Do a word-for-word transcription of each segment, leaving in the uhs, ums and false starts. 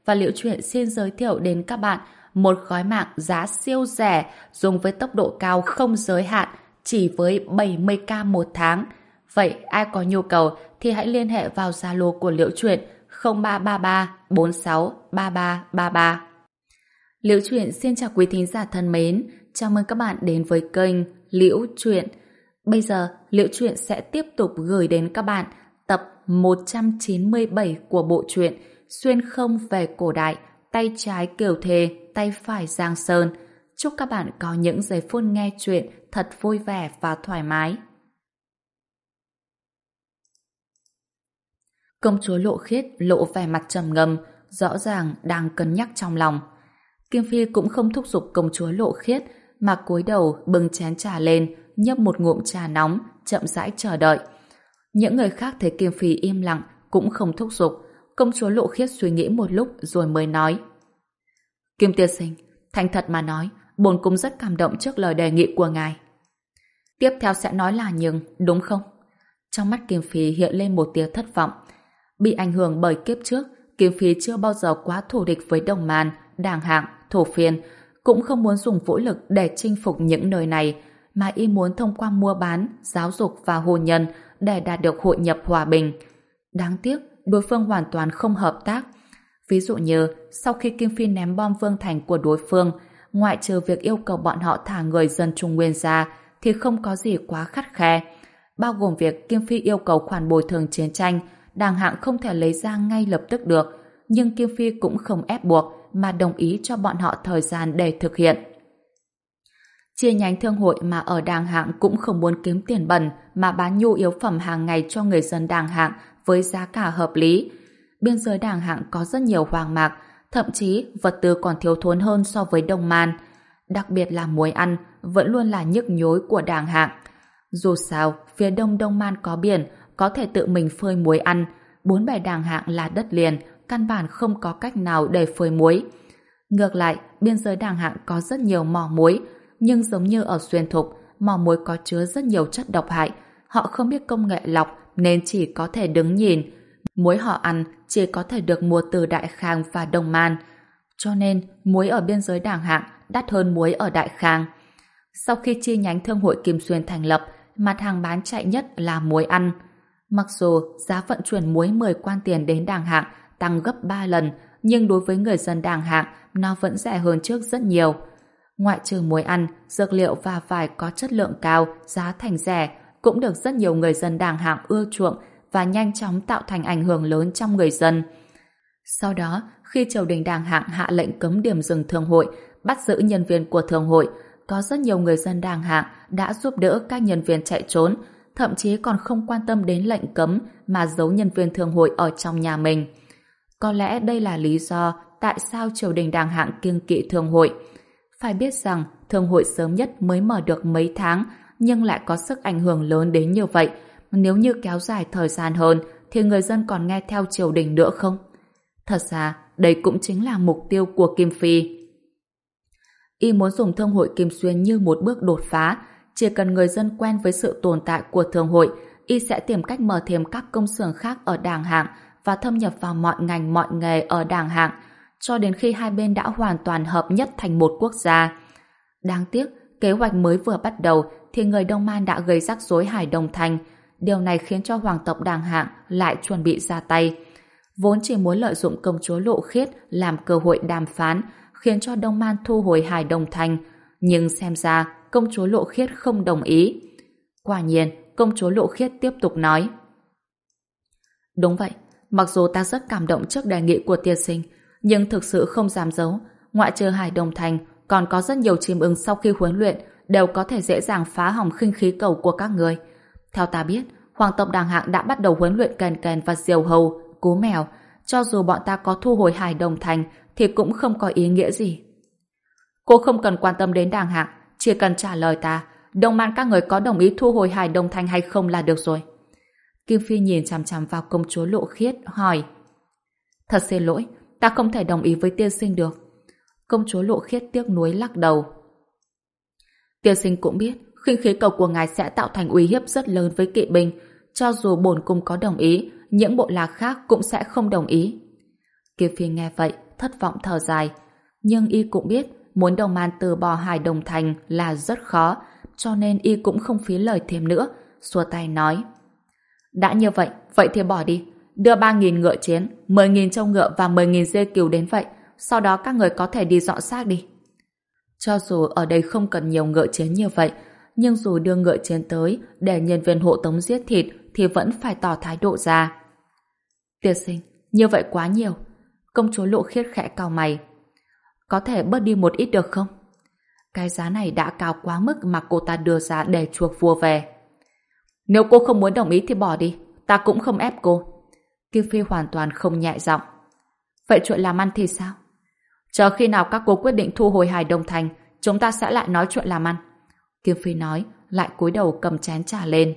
và Liễu Chuyện xin giới thiệu đến các bạn một gói mạng giá siêu rẻ dùng với tốc độ cao không giới hạn chỉ với bảy mươi k một tháng. Vậy ai có nhu cầu thì hãy liên hệ vào Zalo của Liễu Chuyện không ba ba ba bốn sáu ba ba ba ba. Liễu Chuyện xin chào quý thính giả thân mến, chào mừng các bạn đến với kênh Liễu Chuyện. Bây giờ Liễu Chuyện sẽ tiếp tục gửi đến các bạn tập một trăm chín mươi bảy của bộ truyện Xuyên không về cổ đại, tay trái Kiều Thề, tay phải Giang Sơn. Chúc các bạn có những giây phút nghe chuyện thật vui vẻ và thoải mái. Công chúa Lộ Khiết lộ vẻ mặt trầm ngâm, rõ ràng đang cân nhắc trong lòng. Kim Phi cũng không thúc giục công chúa Lộ Khiết, mà cúi đầu bưng chén trà lên, nhấp một ngụm trà nóng, chậm rãi chờ đợi. Những người khác thấy Kim Phi im lặng cũng không thúc giục. Công chúa Lộ Khiết suy nghĩ một lúc rồi mới nói: Kim tiên sinh, thành thật mà nói, bổn cung rất cảm động trước lời đề nghị của ngài. Tiếp theo sẽ nói là nhưng, đúng không? Trong mắt Kim Phi hiện lên một tia thất vọng. Bị ảnh hưởng bởi kiếp trước, Kim Phi chưa bao giờ quá thù địch với Đồng Man, Đàng Hạng, Thổ Phiên, cũng không muốn dùng vũ lực để chinh phục những nơi này, mà y muốn thông qua mua bán, giáo dục và hôn nhân để đạt được hội nhập hòa bình. Đáng tiếc, đối phương hoàn toàn không hợp tác. Ví dụ như, sau khi Kim Phi ném bom vương thành của đối phương, ngoại trừ việc yêu cầu bọn họ thả người dân Trung Nguyên ra, thì không có gì quá khắt khe. Bao gồm việc Kim Phi yêu cầu khoản bồi thường chiến tranh, Đàng Hạng không thể lấy ra ngay lập tức được, nhưng Kim Phi cũng không ép buộc, mà đồng ý cho bọn họ thời gian để thực hiện. Chia nhánh thương hội mà ở Đàng Hạng cũng không muốn kiếm tiền bẩn, mà bán nhu yếu phẩm hàng ngày cho người dân Đàng Hạng với giá cả hợp lý. Biên giới Đàng Hạng có rất nhiều hoang mạc, thậm chí vật tư còn thiếu thốn hơn so với Đông Man. Đặc biệt là muối ăn vẫn luôn là nhức nhối của Đàng Hạng. Dù sao, phía đông Đông Man có biển, có thể tự mình phơi muối ăn. Bốn bề Đàng Hạng là đất liền, căn bản không có cách nào để phơi muối. Ngược lại, biên giới Đàng Hạng có rất nhiều mỏ muối, nhưng giống như ở Xuyên Thục, mỏ muối có chứa rất nhiều chất độc hại. Họ không biết công nghệ lọc nên chỉ có thể đứng nhìn. Muối họ ăn chỉ có thể được mua từ Đại Khang và Đông Man. Cho nên, muối ở biên giới Đàng Hạng đắt hơn muối ở Đại Khang. Sau khi chi nhánh thương hội Kim Xuyên thành lập, mặt hàng bán chạy nhất là muối ăn. Mặc dù giá vận chuyển muối mười quan tiền đến Đàng Hạng tăng gấp ba lần, nhưng đối với người dân Đàng Hạng, nó vẫn rẻ hơn trước rất nhiều. Ngoại trừ muối ăn, dược liệu và vải có chất lượng cao, giá thành rẻ, cũng được rất nhiều người dân Đàng Hạng ưa chuộng và nhanh chóng tạo thành ảnh hưởng lớn trong người dân. Sau đó, khi triều đình Đàng Hạng hạ lệnh cấm điểm dừng thương hội, bắt giữ nhân viên của thương hội, có rất nhiều người dân Đàng Hạng đã giúp đỡ các nhân viên chạy trốn, thậm chí còn không quan tâm đến lệnh cấm mà giấu nhân viên thương hội ở trong nhà mình. Có lẽ đây là lý do tại sao triều đình Đàng Hạng kiêng kỵ thương hội. Phải biết rằng thương hội sớm nhất mới mở được mấy tháng, nhưng lại có sức ảnh hưởng lớn đến như vậy. Nếu như kéo dài thời gian hơn thì người dân còn nghe theo triều đình nữa không? Thật ra, đây cũng chính là mục tiêu của Kim Phi. Y muốn dùng thương hội Kim Xuyên như một bước đột phá. Chỉ cần người dân quen với sự tồn tại của thương hội, Y sẽ tìm cách mở thêm các công xưởng khác ở Đàng Hạng và thâm nhập vào mọi ngành mọi nghề ở Đàng Hạng, cho đến khi hai bên đã hoàn toàn hợp nhất thành một quốc gia. Đáng tiếc, kế hoạch mới vừa bắt đầu thì người Đông Man đã gây rắc rối Hải Đông Thành. Điều này khiến cho hoàng tộc Đàng Hạng lại chuẩn bị ra tay. Vốn chỉ muốn lợi dụng công chúa Lộ Khiết làm cơ hội đàm phán, khiến cho Đông Man thu hồi Hải Đông Thành. Nhưng xem ra công chúa Lộ Khiết không đồng ý. Quả nhiên, công chúa Lộ Khiết tiếp tục nói: Đúng vậy, mặc dù ta rất cảm động trước đề nghị của tiên sinh, nhưng thực sự không dám giấu, ngoại trừ Hải Đông Thành, còn có rất nhiều chim ưng sau khi huấn luyện đều có thể dễ dàng phá hỏng khinh khí cầu của các người. Theo ta biết, hoàng tộc Đàng Hạng đã bắt đầu huấn luyện kèn kèn và diều hầu, cú mèo. Cho dù bọn ta có thu hồi Hải Đông Thành thì cũng không có ý nghĩa gì. Cô không cần quan tâm đến Đàng Hạng, chỉ cần trả lời ta, Đông Man các người có đồng ý thu hồi Hải Đông Thành hay không là được rồi. Kim Phi nhìn chằm chằm vào công chúa Lộ Khiết, hỏi: Thật xin lỗi, ta không thể đồng ý với tiên sinh được. Công chúa Lộ Khiết tiếc nuối lắc đầu. Tiên sinh cũng biết, khinh khí cầu của ngài sẽ tạo thành uy hiếp rất lớn với kỵ binh. Cho dù bổn cung có đồng ý, những bộ lạc khác cũng sẽ không đồng ý. Kim Phi nghe vậy thất vọng thở dài. Nhưng y cũng biết muốn Đồng Man từ bỏ Hải Đồng Thành là rất khó, cho nên y cũng không phí lời thêm nữa, xua tay nói: đã như vậy, vậy thì bỏ đi. Đưa ba nghìn ngựa chiến, mười nghìn trâu ngựa và mười nghìn dê cừu đến vậy. Sau đó các người có thể đi dọn xác đi. Cho dù ở đây không cần nhiều ngựa chiến như vậy, nhưng dù đưa ngựa chiến tới để nhân viên hộ tống giết thịt thì vẫn phải tỏ thái độ ra. Tiên sinh, như vậy quá nhiều. Công chúa Lộ Khiết khẽ cau mày. Có thể bớt đi một ít được không? Cái giá này đã cao quá mức mà cô ta đưa ra để chuộc vua về. Nếu cô không muốn đồng ý thì bỏ đi, ta cũng không ép cô. Kim Phi hoàn toàn không nhẹ giọng. Vậy chuyện làm ăn thì sao? Chờ khi nào các cô quyết định thu hồi Hải Đông Thành, chúng ta sẽ lại nói chuyện làm ăn. Kim Phi nói, lại cúi đầu cầm chén trà lên.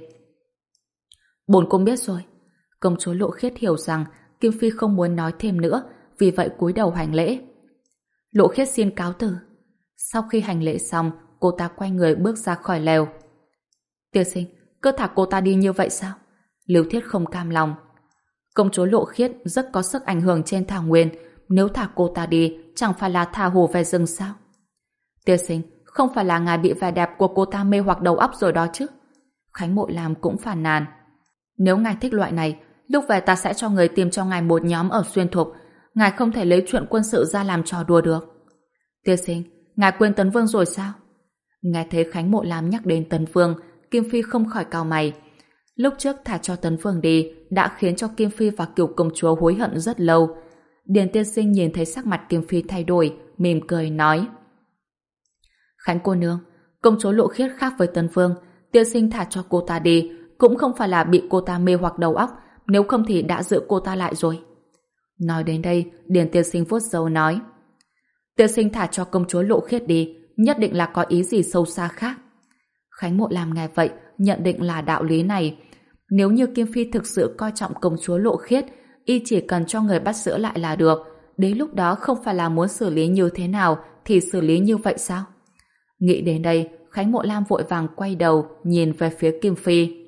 Bổn cung biết rồi. Công chúa Lộ Khiết hiểu rằng Kim Phi không muốn nói thêm nữa, vì vậy cúi đầu hành lễ. Lộ Khiết xin cáo từ. Sau khi hành lễ xong, cô ta quay người bước ra khỏi lều. Tiên sinh, cứ thả cô ta đi như vậy sao? Lưu Thiết không cam lòng. Công chúa Lộ Khiết rất có sức ảnh hưởng trên thảo nguyên, nếu thả cô ta đi chẳng phải là thả hổ về rừng sao? Tiên sinh, không phải là ngài bị vẻ đẹp của cô ta mê hoặc đầu óc rồi đó chứ? Khánh Mộ Lam cũng phàn nàn. Nếu ngài thích loại này, lúc về ta sẽ cho người tìm cho ngài một nhóm ở Xuyên Thục. Ngài không thể lấy chuyện quân sự ra làm trò đùa được. Tiên sinh, ngài quên Tấn Vương rồi sao? Nghe thấy Khánh Mộ Lam nhắc đến Tấn Vương, Kim Phi không khỏi cau mày. Lúc trước thả cho Tấn Vương đi đã khiến cho Kim Phi và Cửu công chúa hối hận rất lâu. Điền tiên sinh nhìn thấy sắc mặt Kim Phi thay đổi, mỉm cười nói: Khánh cô nương, công chúa Lộ Khiết khác với Tấn Vương, tiên sinh thả cho cô ta đi cũng không phải là bị cô ta mê hoặc đầu óc, nếu không thì đã giữ cô ta lại rồi. Nói đến đây, Điền tiên sinh vuốt râu nói: Tiên sinh thả cho công chúa Lộ Khiết đi, nhất định là có ý gì sâu xa khác. Khánh Mộ Lam nghe vậy, nhận định là đạo lý này. Nếu như Kim Phi thực sự coi trọng công chúa Lộ Khiết, y chỉ cần cho người bắt giữ lại là được. Đến lúc đó không phải là muốn xử lý như thế nào thì xử lý như vậy sao? Nghĩ đến đây, Khánh Mộ Lam vội vàng quay đầu, nhìn về phía Kim Phi.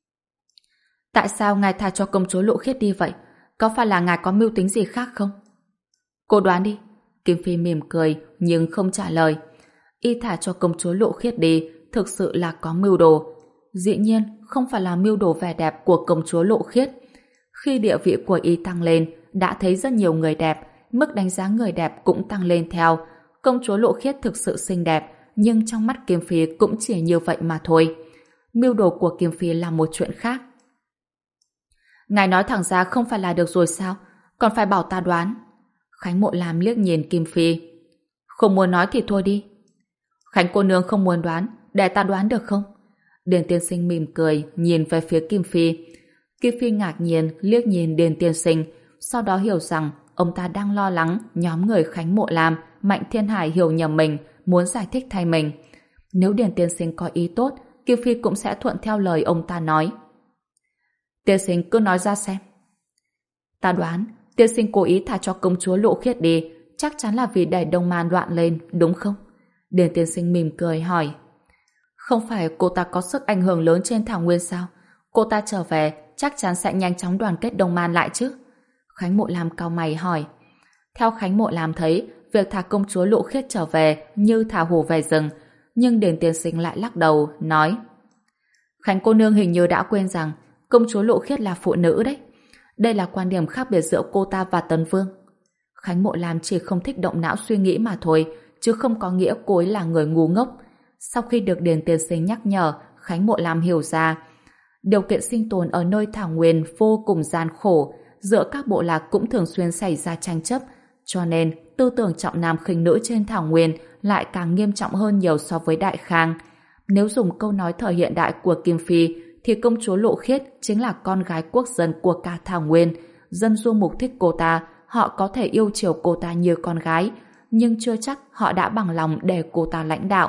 Tại sao ngài tha cho công chúa Lộ Khiết đi vậy? Có phải là ngài có mưu tính gì khác không? Cô đoán đi. Kim Phi mỉm cười, nhưng không trả lời. Y thả cho công chúa Lộ Khiết đi, thực sự là có mưu đồ. Dĩ nhiên, không phải là mưu đồ vẻ đẹp của công chúa Lộ Khiết. Khi địa vị của y tăng lên, đã thấy rất nhiều người đẹp, mức đánh giá người đẹp cũng tăng lên theo. Công chúa Lộ Khiết thực sự xinh đẹp, nhưng trong mắt Kim Phi cũng chỉ như vậy mà thôi. Mưu đồ của Kim Phi là một chuyện khác. Ngài nói thẳng ra không phải là được rồi sao? Còn phải bảo ta đoán. Khánh Mộ Lam liếc nhìn Kim Phi. Không muốn nói thì thôi đi. Khánh cô nương không muốn đoán, để ta đoán được không? Điền tiên sinh mỉm cười, nhìn về phía Kim Phi. Kim Phi ngạc nhiên liếc nhìn Điền tiên sinh, sau đó hiểu rằng ông ta đang lo lắng nhóm người Khánh Mộ Lam, Mạnh Thiên Hải hiểu nhầm mình, muốn giải thích thay mình. Nếu Điền tiên sinh có ý tốt, Kim Phi cũng sẽ thuận theo lời ông ta nói. Tiên sinh cứ nói ra xem. Ta đoán, tiên sinh cố ý thả cho công chúa Lộ Khiết đi, chắc chắn là vì đẩy Đông Man loạn lên, đúng không? Điền tiên sinh mỉm cười hỏi. Không phải cô ta có sức ảnh hưởng lớn trên thảo nguyên sao? Cô ta trở về chắc chắn sẽ nhanh chóng đoàn kết Đông Man lại chứ? Khánh Mộ Lam cau mày hỏi. Theo Khánh Mộ Lam thấy, việc thả công chúa Lộ Khiết trở về như thả hổ về rừng, nhưng Điền tiên sinh lại lắc đầu, nói: Khánh cô nương hình như đã quên rằng công chúa Lộ Khiết là phụ nữ đấy. Đây là quan điểm khác biệt giữa cô ta và Tấn Vương. Khánh Mộ Lam chỉ không thích động não suy nghĩ mà thôi, chứ không có nghĩa cô ấy là người ngu ngốc. Sau khi được Điền tiên sinh nhắc nhở, Khánh Mộ Lam hiểu ra điều kiện sinh tồn ở nơi thảo nguyên vô cùng gian khổ, giữa các bộ lạc cũng thường xuyên xảy ra tranh chấp, cho nên tư tưởng trọng nam khinh nữ trên thảo nguyên lại càng nghiêm trọng hơn nhiều so với Đại Khang. Nếu dùng câu nói thời hiện đại của Kim Phi thì công chúa Lộ Khiết chính là con gái quốc dân của cả thảo nguyên. Dân du mục thích cô ta, họ có thể yêu chiều cô ta như con gái, nhưng chưa chắc họ đã bằng lòng để cô ta lãnh đạo.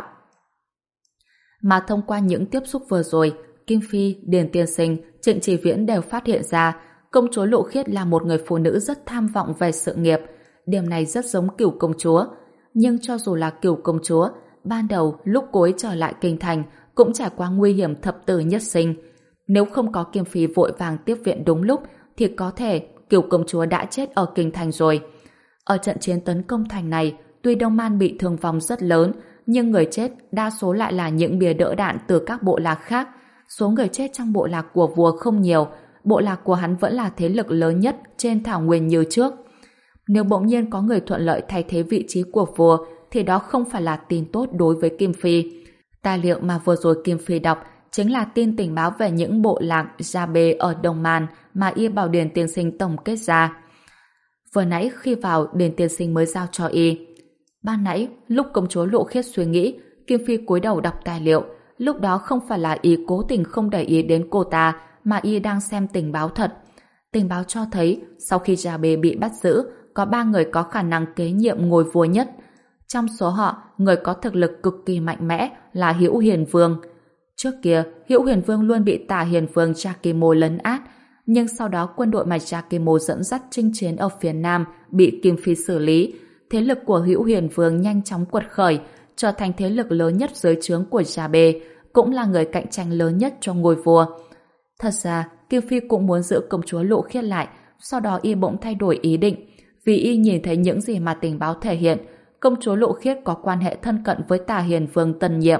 Mà thông qua những tiếp xúc vừa rồi, Kim Phi, Điền tiên sinh, Trịnh Chỉ Viễn đều phát hiện ra công chúa Lộ Khiết là một người phụ nữ rất tham vọng về sự nghiệp. Điểm này rất giống Cửu công chúa. Nhưng cho dù là Cửu công chúa, ban đầu lúc cô ấy trở lại kinh thành cũng trải qua nguy hiểm thập tử nhất sinh. Nếu không có Kim Phi vội vàng tiếp viện đúng lúc thì có thể Cửu công chúa đã chết ở kinh thành rồi. Ở trận chiến tấn công thành này, tuy Đông Man bị thương vong rất lớn, nhưng người chết đa số lại là những bia đỡ đạn từ các bộ lạc khác. Số người chết trong bộ lạc của vua không nhiều, bộ lạc của hắn vẫn là thế lực lớn nhất trên thảo nguyên như trước. Nếu bỗng nhiên có người thuận lợi thay thế vị trí của vua, thì đó không phải là tin tốt đối với Kim Phi. Tài liệu mà vừa rồi Kim Phi đọc chính là tin tình báo về những bộ lạc Gia Bê ở Đông Man mà Y bảo Điền tiên sinh tổng kết ra. Vừa nãy khi vào, Điền tiên sinh mới giao cho Y. Ban nãy, lúc công chúa Lộ Khiết suy nghĩ, Kim Phi cúi đầu đọc tài liệu. Lúc đó không phải là Y cố tình không để ý đến cô ta, mà Y đang xem tình báo thật. Tình báo cho thấy, sau khi Gia Bê bị bắt giữ, có ba người có khả năng kế nhiệm ngôi vua nhất. Trong số họ, người có thực lực cực kỳ mạnh mẽ là Hữu Hiền Vương. Trước kia, Hữu Hiền Vương luôn bị Tả Hiền Vương Jakimo lấn át, nhưng sau đó quân đội mà Jakimo dẫn dắt chinh chiến ở phía Nam bị Kim Phi xử lý. Thế lực của Hữu Hiền Vương nhanh chóng quật khởi, trở thành thế lực lớn nhất dưới trướng của Gia-bê, cũng là người cạnh tranh lớn nhất cho ngôi vua. Thật ra, Kim Phi cũng muốn giữ công chúa Lộ Khiết lại, sau đó Y bỗng thay đổi ý định, vì Y nhìn thấy những gì mà tình báo thể hiện, công chúa Lộ Khiết có quan hệ thân cận với Tả Hiền Vương tân nhiệm.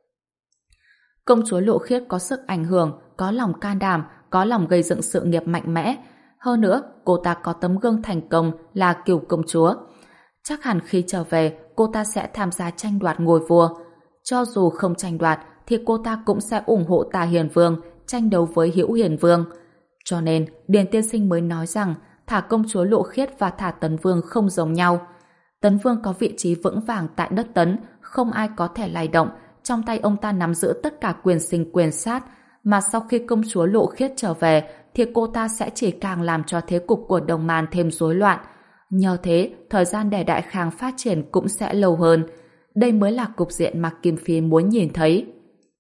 Công chúa Lộ Khiết có sức ảnh hưởng, có lòng can đảm, có lòng gây dựng sự nghiệp mạnh mẽ. Hơn nữa, cô ta có tấm gương thành công là Cửu công chúa. Chắc hẳn khi trở về, cô ta sẽ tham gia tranh đoạt ngôi vua. Cho dù không tranh đoạt, thì cô ta cũng sẽ ủng hộ Tả Hiền Vương tranh đấu với Hữu Hiền Vương. Cho nên, Điền tiên sinh mới nói rằng thả công chúa Lộ Khiết và thả Tấn Vương không giống nhau. Tấn Vương có vị trí vững vàng tại đất Tấn, không ai có thể lay động, trong tay ông ta nắm giữ tất cả quyền sinh quyền sát, mà sau khi công chúa Lộ Khiết trở về thì cô ta sẽ chỉ càng làm cho thế cục của Đông Man thêm rối loạn. Nhờ thế, thời gian để Đại Khang phát triển cũng sẽ lâu hơn. Đây mới là cục diện mà Kim Phi muốn nhìn thấy.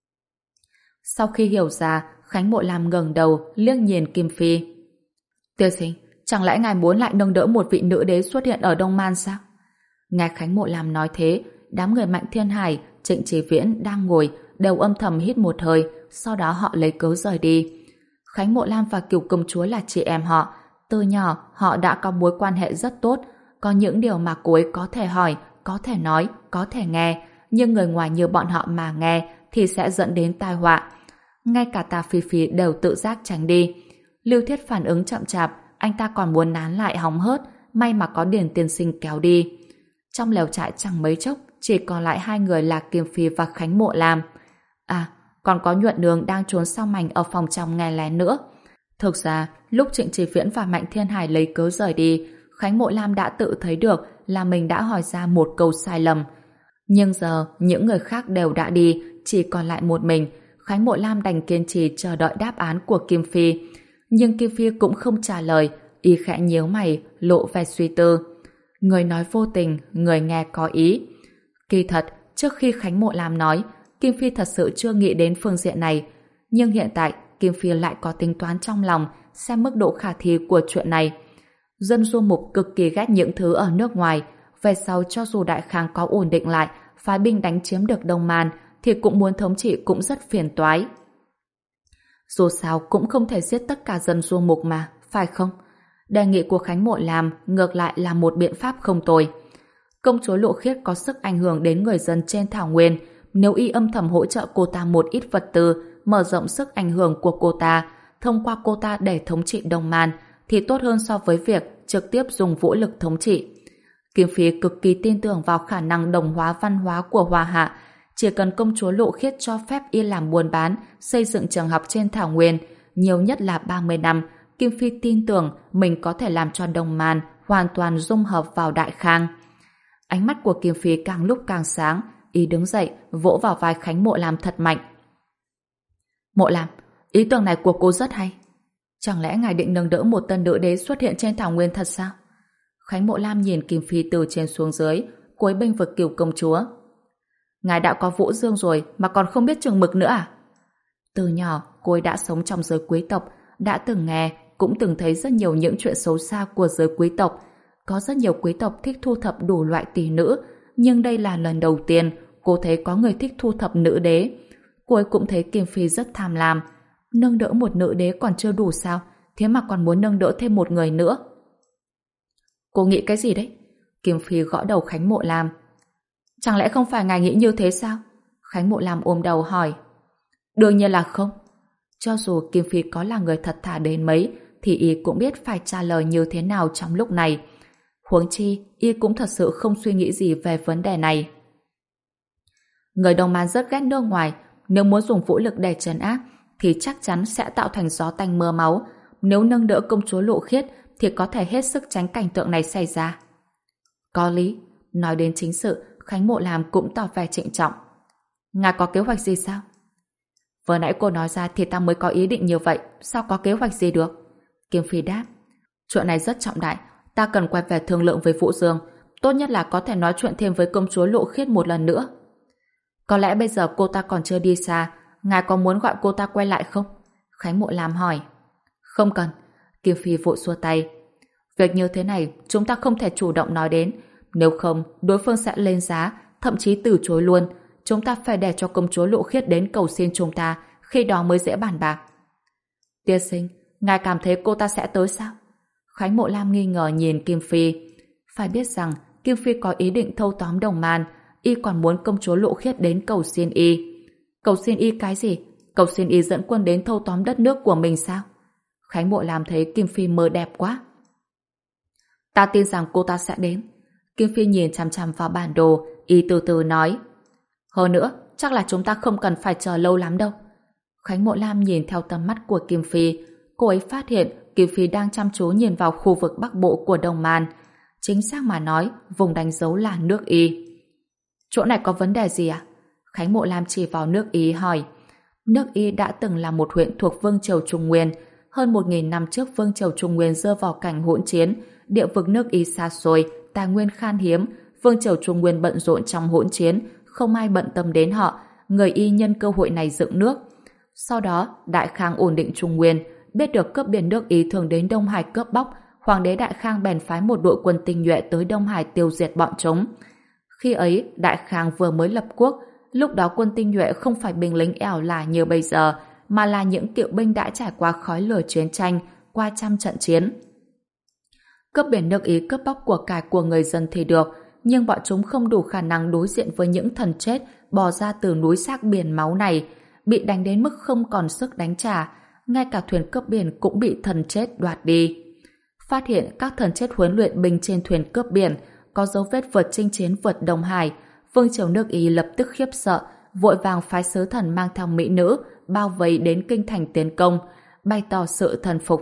Sau khi hiểu ra, Khánh Mộ Lam ngẩng đầu liếc nhìn Kim Phi. Tiên sinh, chẳng lẽ ngài muốn lại nâng đỡ một vị nữ đế xuất hiện ở Đông Man sao? Nghe Khánh Mộ Lam nói thế, đám người Mạnh Thiên Hải, Trịnh Chí Viễn đang ngồi đều âm thầm hít một hơi, sau đó họ lấy cớ rời đi. Khánh Mộ Lam và Cửu công chúa là chị em họ, từ nhỏ họ đã có mối quan hệ rất tốt, có những điều mà cô ấy có thể hỏi, có thể nói, có thể nghe, nhưng người ngoài như bọn họ mà nghe thì sẽ dẫn đến tai họa. Ngay cả Tà Phi Phi đều tự giác tránh đi. Lưu Thiết phản ứng chậm chạp, anh ta còn muốn nán lại hóng hớt, may mà có Điền tiên sinh kéo đi. Trong lều trại chẳng mấy chốc, chỉ còn lại hai người là Kim Phi và Khánh Mộ Lam. À, còn có Nhuận Đường đang trốn sau mảnh ở phòng trong nghe lén nữa. Thực ra, lúc Trịnh Chí Viễn và Mạnh Thiên Hải lấy cớ rời đi, Khánh Mộ Lam đã tự thấy được là mình đã hỏi ra một câu sai lầm. Nhưng giờ, những người khác đều đã đi, chỉ còn lại một mình. Khánh Mộ Lam đành kiên trì chờ đợi đáp án của Kim Phi. Nhưng Kim Phi cũng không trả lời, y khẽ nhíu mày, lộ vẻ suy tư. Người nói vô tình, người nghe có ý. Kỳ thật, trước khi Khánh Mộ Lam nói, Kim Phi thật sự chưa nghĩ đến phương diện này. Nhưng hiện tại, Kim Phi lại có tính toán trong lòng, xem mức độ khả thi của chuyện này. Dân du mục cực kỳ ghét những thứ ở nước ngoài. Về sau cho dù Đại Khang có ổn định lại, phái binh đánh chiếm được Đông Man, thì cũng muốn thống trị cũng rất phiền toái. Dù sao cũng không thể giết tất cả dân du mục mà, phải không? Đề nghị của Khánh Mộ Lam ngược lại là một biện pháp không tồi. Công chúa Lộ Khiết có sức ảnh hưởng đến người dân trên thảo nguyên, nếu y âm thầm hỗ trợ cô ta một ít vật tư, mở rộng sức ảnh hưởng của cô ta, thông qua cô ta để thống trị Đông Man, thì tốt hơn so với việc trực tiếp dùng vũ lực thống trị. Kim Phi cực kỳ tin tưởng vào khả năng đồng hóa văn hóa của Hoa Hạ. Chỉ cần công chúa Lộ Khiết cho phép y làm buôn bán, xây dựng trường học trên thảo nguyên, nhiều nhất là ba mươi năm, Kim Phi tin tưởng mình có thể làm cho Đông Man hoàn toàn dung hợp vào Đại Khang. Ánh mắt của Kim Phi càng lúc càng sáng, y đứng dậy, vỗ vào vai Khánh Mộ Lam thật mạnh. Mộ Lam, ý tưởng này của cô rất hay. Chẳng lẽ ngài định nâng đỡ một tân nữ đế xuất hiện trên thảo nguyên thật sao? Khánh Mộ Lam nhìn Kim Phi từ trên xuống dưới, cuối bênh vực Cửu công chúa. Ngài đã có Vũ Dương rồi mà còn không biết chừng mực nữa à? Từ nhỏ, cô ấy đã sống trong giới quý tộc, đã từng nghe, cũng từng thấy rất nhiều những chuyện xấu xa của giới quý tộc. Có rất nhiều quý tộc thích thu thập đủ loại tỷ nữ, nhưng đây là lần đầu tiên cô thấy có người thích thu thập nữ đế. Cô ấy cũng thấy Kim Phi rất tham lam. Nâng đỡ một nữ đế còn chưa đủ sao, thế mà còn muốn nâng đỡ thêm một người nữa. Cô nghĩ cái gì đấy? Kim Phi gõ đầu Khánh Mộ Lam. Chẳng lẽ không phải ngài nghĩ như thế sao? Khánh Mộ Lam ôm đầu hỏi. Đương nhiên là không. Cho dù Kim Phi có là người thật thà đến mấy, thì y cũng biết phải trả lời như thế nào trong lúc này. Huống chi, y cũng thật sự không suy nghĩ gì về vấn đề này. Người Đông Man rất ghét nước ngoài, nếu muốn dùng vũ lực để trấn áp, thì chắc chắn sẽ tạo thành gió tanh mưa máu. Nếu nâng đỡ công chúa Lộ Khiết, thì có thể hết sức tránh cảnh tượng này xảy ra. Có lý. Nói đến chính sự, Khánh Mộ Lam cũng tỏ vẻ trịnh trọng. Ngài có kế hoạch gì sao? Vừa nãy cô nói ra thì ta mới có ý định như vậy, sao có kế hoạch gì được? Kim Phi đáp. Chuyện này rất trọng đại, ta cần quay về thương lượng với Vũ Dương, tốt nhất là có thể nói chuyện thêm với công chúa Lộ Khiết một lần nữa. Có lẽ bây giờ cô ta còn chưa đi xa, ngài có muốn gọi cô ta quay lại không? Khánh Mộ Lam hỏi. Không cần. Kim Phi vội xua tay. Việc như thế này chúng ta không thể chủ động nói đến, nếu không đối phương sẽ lên giá, thậm chí từ chối luôn. Chúng ta phải để cho công chúa Lộ Khiết đến cầu xin chúng ta, khi đó mới dễ bàn bạc. Tiên sinh, ngài cảm thấy cô ta sẽ tới sao? Khánh Mộ Lam nghi ngờ nhìn Kim Phi. Phải biết rằng Kim Phi có ý định thâu tóm Đồng Man, y còn muốn công chúa Lộ Khiết đến cầu xin y. Cầu xin y cái gì? Cầu xin y dẫn quân đến thâu tóm đất nước của mình sao? Khánh Mộ Lam thấy Kim Phi mơ đẹp quá. Ta tin rằng cô ta sẽ đến. Kim Phi nhìn chằm chằm vào bản đồ, y từ từ nói. Hơn nữa, chắc là chúng ta không cần phải chờ lâu lắm đâu. Khánh Mộ Lam nhìn theo tầm mắt của Kim Phi, cô ấy phát hiện Kim Phi đang chăm chú nhìn vào khu vực bắc bộ của Đồng Man. Chính xác mà nói, vùng đánh dấu là nước Y. Chỗ này có vấn đề gì à? Khánh Mộ Lam chỉ vào nước Y hỏi. Nước Y đã từng là một huyện thuộc Vương triều Trung Nguyên. Hơn một nghìn năm trước Vương triều Trung Nguyên rơi vào cảnh hỗn chiến, địa vực nước Y xa xôi, tài nguyên khan hiếm, Vương triều Trung Nguyên bận rộn trong hỗn chiến, không ai bận tâm đến họ, người Y nhân cơ hội này dựng nước. Sau đó, Đại Khang ổn định Trung Nguyên, biết được cướp biển nước Y thường đến Đông Hải cướp bóc, Hoàng đế Đại Khang bèn phái một đội quân tinh nhuệ tới Đông Hải tiêu diệt bọn chúng. Khi ấy, Đại Khang vừa mới lập quốc, lúc đó quân tinh nhuệ không phải binh lính ẻo lả như bây giờ, mà là những kiệu binh đã trải qua khói lửa chiến tranh, qua trăm trận chiến. Cướp biển nước Ý cướp bóc của cải của người dân thì được, nhưng bọn chúng không đủ khả năng đối diện với những thần chết bò ra từ núi xác biển máu này, bị đánh đến mức không còn sức đánh trả, ngay cả thuyền cướp biển cũng bị thần chết đoạt đi. Phát hiện các thần chết huấn luyện binh trên thuyền cướp biển có dấu vết vượt chinh chiến vượt Đông Hải, Vương triều nước Ý lập tức khiếp sợ, vội vàng phái sứ thần mang theo mỹ nữ bao vây đến kinh thành tiến công, bày tỏ sự thần phục.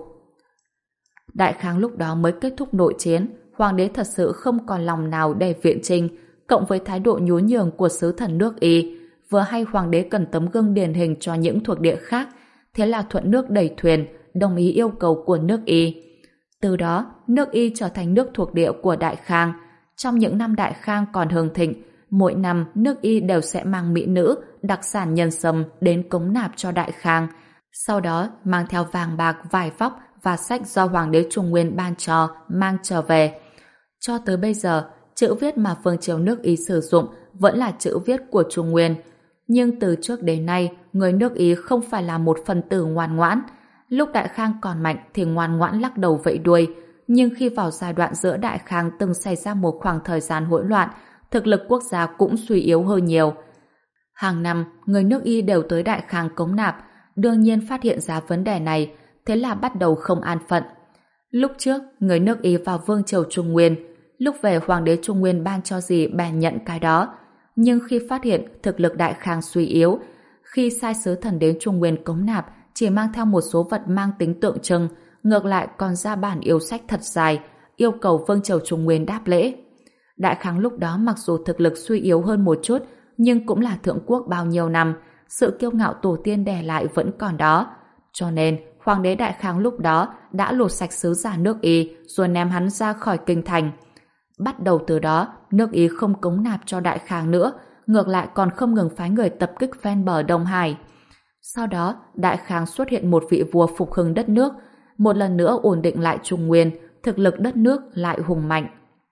Đại Khang lúc đó mới kết thúc nội chiến, hoàng đế thật sự không còn lòng nào để viện chinh, cộng với thái độ nhún nhường của sứ thần nước Y, vừa hay hoàng đế cần tấm gương điển hình cho những thuộc địa khác, thế là thuận nước đẩy thuyền, đồng ý yêu cầu của nước Y. Từ đó, nước Y trở thành nước thuộc địa của Đại Khang. Trong những năm Đại Khang còn hưng thịnh, mỗi năm nước Y đều sẽ mang mỹ nữ, đặc sản nhân sâm đến cống nạp cho Đại Khang. Sau đó mang theo vàng bạc, vải vóc và sách do Hoàng đế Trung Nguyên ban cho, mang trở về. Cho tới bây giờ, chữ viết mà Vương triều nước Y sử dụng vẫn là chữ viết của Trung Nguyên. Nhưng từ trước đến nay, người nước Ý không phải là một phần tử ngoan ngoãn. Lúc Đại Khang còn mạnh thì ngoan ngoãn lắc đầu vẫy đuôi. Nhưng khi vào giai đoạn giữa Đại Khang từng xảy ra một khoảng thời gian hỗn loạn, thực lực quốc gia cũng suy yếu hơn nhiều. Hàng năm, người nước Y đều tới Đại Khang cống nạp, đương nhiên phát hiện ra vấn đề này, thế là bắt đầu không an phận. Lúc trước, người nước Y vào Vương triều Trung Nguyên, lúc về Hoàng đế Trung Nguyên ban cho gì bèn nhận cái đó. Nhưng khi phát hiện thực lực Đại Khang suy yếu, khi sai sứ thần đến Trung Nguyên cống nạp chỉ mang theo một số vật mang tính tượng trưng, ngược lại còn ra bản yêu sách thật dài, yêu cầu Vương triều Trung Nguyên đáp lễ. Đại Khang lúc đó mặc dù thực lực suy yếu hơn một chút, nhưng cũng là thượng quốc bao nhiêu năm, sự kiêu ngạo tổ tiên đè lại vẫn còn đó. Cho nên, Hoàng đế Đại Khang lúc đó đã lột sạch sứ giả nước Y rồi ném hắn ra khỏi kinh thành. Bắt đầu từ đó, nước Ý không cống nạp cho Đại Khang nữa, ngược lại còn không ngừng phái người tập kích ven bờ Đông Hải. Sau đó, Đại Khang xuất hiện một vị vua phục hưng đất nước, một lần nữa ổn định lại Trung Nguyên, thực lực đất nước lại hùng mạnh.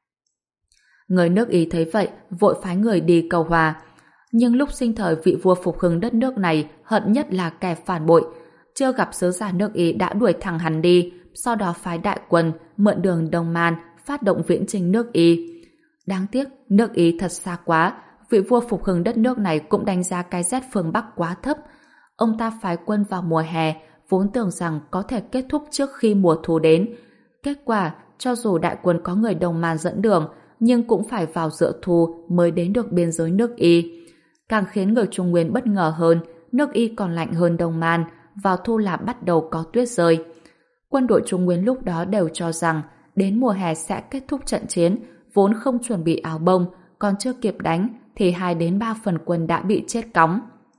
Người nước Ý thấy vậy, vội phái người đi cầu hòa. Nhưng lúc sinh thời vị vua phục hưng đất nước này hận nhất là kẻ phản bội. Chưa gặp sứ giả nước Ý đã đuổi thẳng hắn đi, sau đó phái đại quân, mượn đường Đông Man, phát động viễn chinh nước Y. Đáng tiếc, nước Ý thật xa quá, vị vua phục hưng đất nước này cũng đánh giá cái rét phương Bắc quá thấp. Ông ta phái quân vào mùa hè, vốn tưởng rằng có thể kết thúc trước khi mùa thu đến. Kết quả, cho dù đại quân có người Đồng Man dẫn đường, nhưng cũng phải vào giữa thu mới đến được biên giới nước Y. Càng khiến người Trung Nguyên bất ngờ hơn, nước Y còn lạnh hơn Đông Man, vào thu là bắt đầu có tuyết rơi. Quân đội Trung Nguyên lúc đó đều cho rằng đến mùa hè sẽ kết thúc trận chiến, vốn không chuẩn bị áo bông, còn chưa kịp đánh thì hai đến ba phần quân đã bị chết cóng.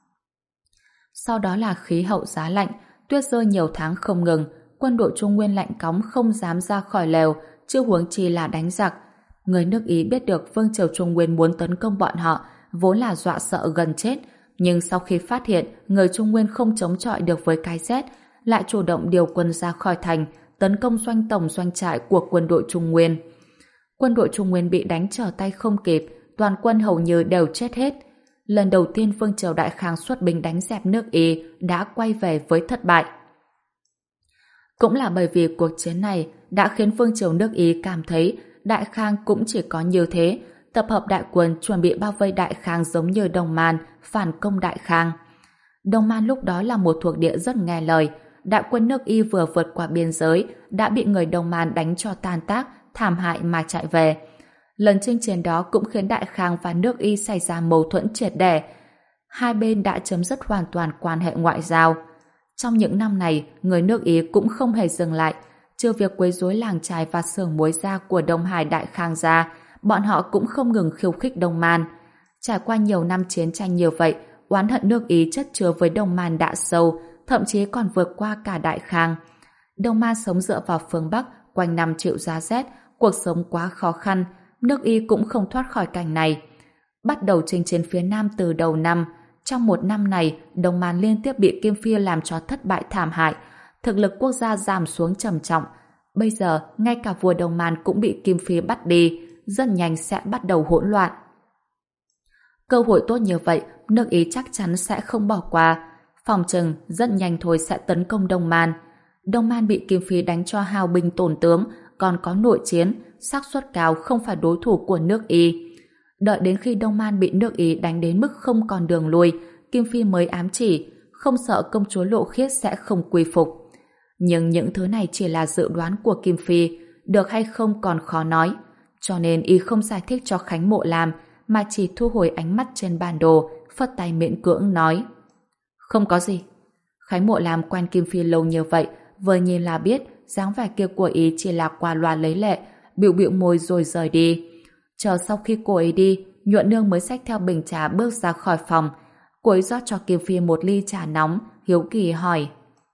Sau đó là khí hậu giá lạnh, tuyết rơi nhiều tháng không ngừng, quân đội Trung Nguyên lạnh cóng không dám ra khỏi lều, chưa huống chi là đánh giặc. Người nước Ý biết được vương triều Trung Nguyên muốn tấn công bọn họ, vốn là dọa sợ gần chết, nhưng sau khi phát hiện người Trung Nguyên không chống chọi được với cái rét, lại chủ động điều quân ra khỏi thành, tấn công doanh tổng doanh trại của quân đội Trung Nguyên. Quân đội Trung Nguyên bị đánh trở tay không kịp, toàn quân hầu như đều chết hết. Lần đầu tiên vương triều Đại Khang xuất binh đánh dẹp nước Ý đã quay về với thất bại. Cũng là bởi vì cuộc chiến này đã khiến vương triều nước Ý cảm thấy Đại Khang cũng chỉ có như thế, tập hợp đại quân chuẩn bị bao vây Đại Khang giống như Đông Man phản công Đại Khang. Đông Man lúc đó là một thuộc địa rất nghe lời, đại quân nước Y vừa vượt qua biên giới đã bị người Đông Man đánh cho tan tác, thảm hại mà chạy về. Lần chinh chiến đó cũng khiến Đại Khang và nước Y xảy ra mâu thuẫn triệt để. Hai bên đã chấm dứt hoàn toàn quan hệ ngoại giao. Trong những năm này, người nước Ý cũng không hề dừng lại, trừ việc quấy rối làng chài và xưởng muối da của Đông Hải Đại Khang ra, bọn họ cũng không ngừng khiêu khích Đông Man. Trải qua nhiều năm chiến tranh như vậy, oán hận nước Ý chất chứa với Đông Man đã sâu, thậm chí còn vượt qua cả Đại Khang. Đông Man sống dựa vào phương Bắc, quanh năm chịu giá rét, cuộc sống quá khó khăn, nước Y cũng không thoát khỏi cảnh này. Bắt đầu chinh chiến phía Nam từ đầu năm, trong một năm này, Đông Man liên tiếp bị Kim Phi làm cho thất bại thảm hại, thực lực quốc gia giảm xuống trầm trọng. Bây giờ, ngay cả vua Đông Man cũng bị Kim Phi bắt đi, rất nhanh sẽ bắt đầu hỗn loạn. Cơ hội tốt như vậy, nước Ý chắc chắn sẽ không bỏ qua. Phòng chừng rất nhanh thôi sẽ tấn công Đông Man. Đông Man bị Kim Phi đánh cho hao binh tổn tướng, còn có nội chiến, xác suất cao không phải đối thủ của nước Ý. Đợi đến khi Đông Man bị nước Ý đánh đến mức không còn đường lui, Kim Phi mới ám chỉ, không sợ công chúa Lộ Khiết sẽ không quy phục. Nhưng những thứ này chỉ là dự đoán của Kim Phi, được hay không còn khó nói. Cho nên y không giải thích cho Khánh Mộ Lam, mà chỉ thu hồi ánh mắt trên bản đồ, phất tay miễn cưỡng nói. Không có gì. Khánh Mộ Lam quen Kim Phi lâu như vậy, vừa nhìn là biết dáng vẻ kia của ý chỉ là qua loa lấy lệ, bĩu bĩu môi rồi rời đi. Chờ sau khi cô ấy đi, Nhuận Nương mới xách theo bình trà bước ra khỏi phòng. Cô ấy rót cho Kim Phi một ly trà nóng, hiếu kỳ hỏi.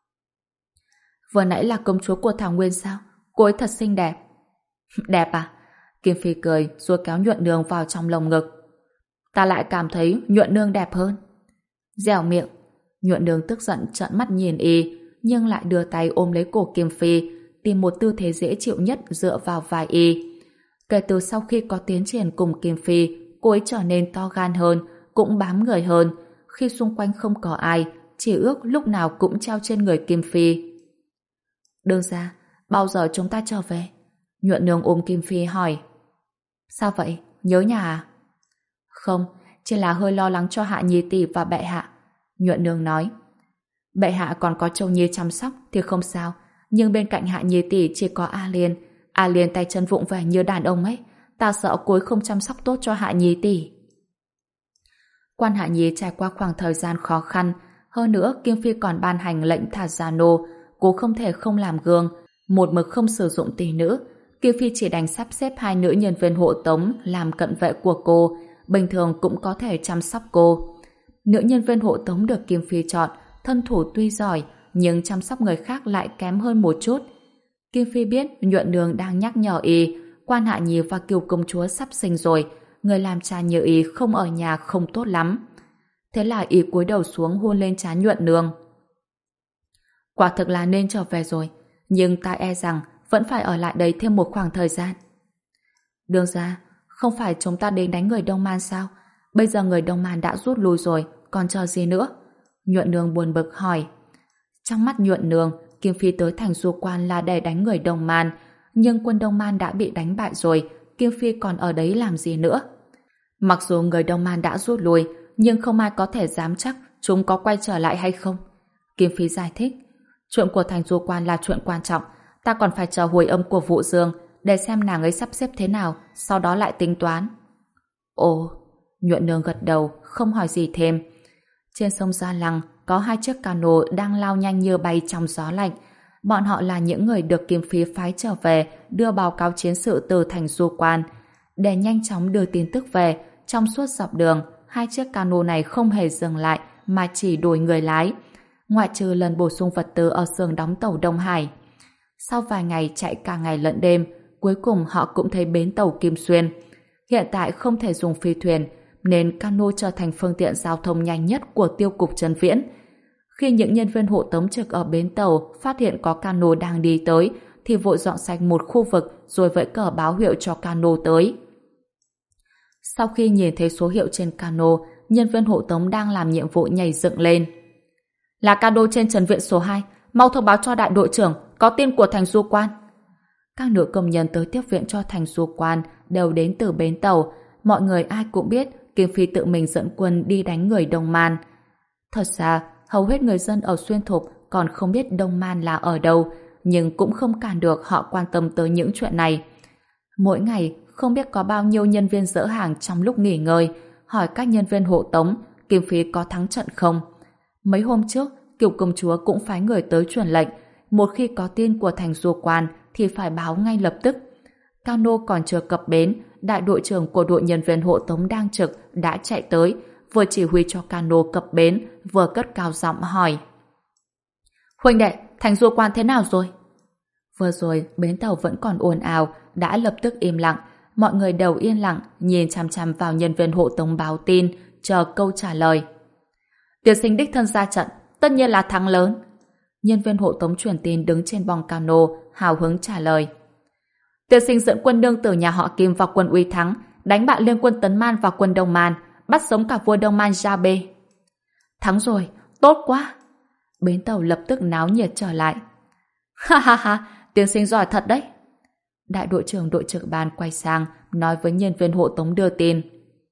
Vừa nãy là công chúa của Thảo Nguyên sao? Cô ấy thật xinh đẹp. Đẹp à? Kim Phi cười rồi kéo Nhuận Nương vào trong lồng ngực. Ta lại cảm thấy Nhuận Nương đẹp hơn. Dẻo miệng. Nhuận Nương tức giận trợn mắt nhìn y, nhưng lại đưa tay ôm lấy cổ Kim Phi, tìm một tư thế dễ chịu nhất dựa vào vai y. Kể từ sau khi có tiến triển cùng Kim Phi, cô ấy trở nên to gan hơn, cũng bám người hơn. Khi xung quanh không có ai, chỉ ước lúc nào cũng treo trên người Kim Phi. Đương ra, bao giờ chúng ta trở về? Nhuận Nương ôm Kim Phi hỏi. Sao vậy? Nhớ nhà à? Không, chỉ là hơi lo lắng cho Hạ Nhi tỷ và bệ hạ. Nhuận Nương nói. Bệ hạ còn có Châu Nhi chăm sóc thì không sao, nhưng bên cạnh Hạ Nhi tỷ chỉ có A Liên. A Liên tay chân vụng về như đàn ông ấy, ta sợ cô ấy không chăm sóc tốt cho Hạ Nhi tỷ. Quan Hạ Nhi trải qua khoảng thời gian khó khăn, hơn nữa Kim Phi còn ban hành lệnh thả gia nô, cô không thể không làm gương, một mực không sử dụng tỷ nữ. Kim Phi chỉ đành sắp xếp hai nữ nhân viên hộ tống làm cận vệ của cô, bình thường cũng có thể chăm sóc cô. Nữ nhân viên hộ tống được Kim Phi chọn, thân thủ tuy giỏi, nhưng chăm sóc người khác lại kém hơn một chút. Kim Phi biết Nhuận Nương đang nhắc nhở y, Quan Hạ Nhi và Kiều công chúa sắp sinh rồi, người làm cha như y không ở nhà không tốt lắm. Thế là y cúi đầu xuống hôn lên trán Nhuận Nương. Quả thực là nên trở về rồi, nhưng ta e rằng vẫn phải ở lại đây thêm một khoảng thời gian. Đương ra, không phải chúng ta đến đánh người Đông Man sao? Bây giờ người Đông Man đã rút lui rồi, còn chờ gì nữa? Nhuận Nương buồn bực hỏi. Trong mắt Nhuận Nương, Kim Phi tới thành Du Quan là để đánh người Đông Man, nhưng quân Đông Man đã bị đánh bại rồi, Kim Phi còn ở đấy làm gì nữa? Mặc dù người Đông Man đã rút lui, nhưng không ai có thể dám chắc chúng có quay trở lại hay không. Kim Phi giải thích, chuyện của Thành Du Quan là chuyện quan trọng, ta còn phải chờ hồi âm của Vũ Dương để xem nàng ấy sắp xếp thế nào, sau đó lại tính toán. Ồ, Nhuận Nương gật đầu, không hỏi gì thêm. Trên sông Gia Lăng có hai chiếc cano đang lao nhanh như bay trong gió lạnh. Bọn họ là những người được Kim Phi phái trở về đưa báo cáo chiến sự từ Thành Du Quan. Để nhanh chóng đưa tin tức về, trong suốt dọc đường, hai chiếc cano này không hề dừng lại mà chỉ đổi người lái, ngoại trừ lần bổ sung vật tư ở xưởng đóng tàu Đông Hải. Sau vài ngày chạy cả ngày lẫn đêm, cuối cùng họ cũng thấy bến tàu Kim Xuyên. Hiện tại không thể dùng phi thuyền, nên cano trở thành phương tiện giao thông nhanh nhất của tiêu cục Trấn Viễn. Khi những nhân viên hộ tống trực ở bến tàu phát hiện có cano đang đi tới, thì vội dọn sạch một khu vực rồi vẫy cờ báo hiệu cho cano tới. Sau khi nhìn thấy số hiệu trên cano, nhân viên hộ tống đang làm nhiệm vụ nhảy dựng lên. Là cano trên Trấn Viễn số hai, mau thông báo cho đại đội trưởng, có tin của Thành Du Quan. Các nữ công nhân tới tiếp viện cho Thành Du Quan đều đến từ bến tàu. Mọi người ai cũng biết Kim Phi tự mình dẫn quân đi đánh người Đông Man. Thật ra, hầu hết người dân ở Xuyên Thục còn không biết Đông Man là ở đâu, nhưng cũng không cản được họ quan tâm tới những chuyện này. Mỗi ngày, không biết có bao nhiêu nhân viên dỡ hàng trong lúc nghỉ ngơi, hỏi các nhân viên hộ tống Kim Phi có thắng trận không. Mấy hôm trước, Kiều công chúa cũng phái người tới truyền lệnh, một khi có tin của Thành Du Quan thì phải báo ngay lập tức. Cano còn chưa cập bến, đại đội trưởng của đội nhân viên hộ tống đang trực đã chạy tới, vừa chỉ huy cho cano cập bến, vừa cất cao giọng hỏi. Huynh đệ, Thành Du Quan thế nào rồi? Vừa rồi, bến tàu vẫn còn ồn ào, đã lập tức im lặng. Mọi người đều yên lặng, nhìn chằm chằm vào nhân viên hộ tống báo tin, chờ câu trả lời. Tiên sinh đích thân ra trận, tất nhiên là thắng lớn. Nhân viên hộ tống truyền tin đứng trên bong cano, hào hứng trả lời. Tiên sinh dẫn quân nương tử nhà họ Kim vào quân Uy Thắng, đánh bại liên quân Tấn Man và quân Đông Man, bắt sống cả vua Đông Man Jabe. Thắng rồi, tốt quá. Bến tàu lập tức náo nhiệt trở lại. Ha ha ha, tiên sinh giỏi thật đấy. Đại đội trưởng đội trực ban quay sang nói với nhân viên hộ tống đưa tin.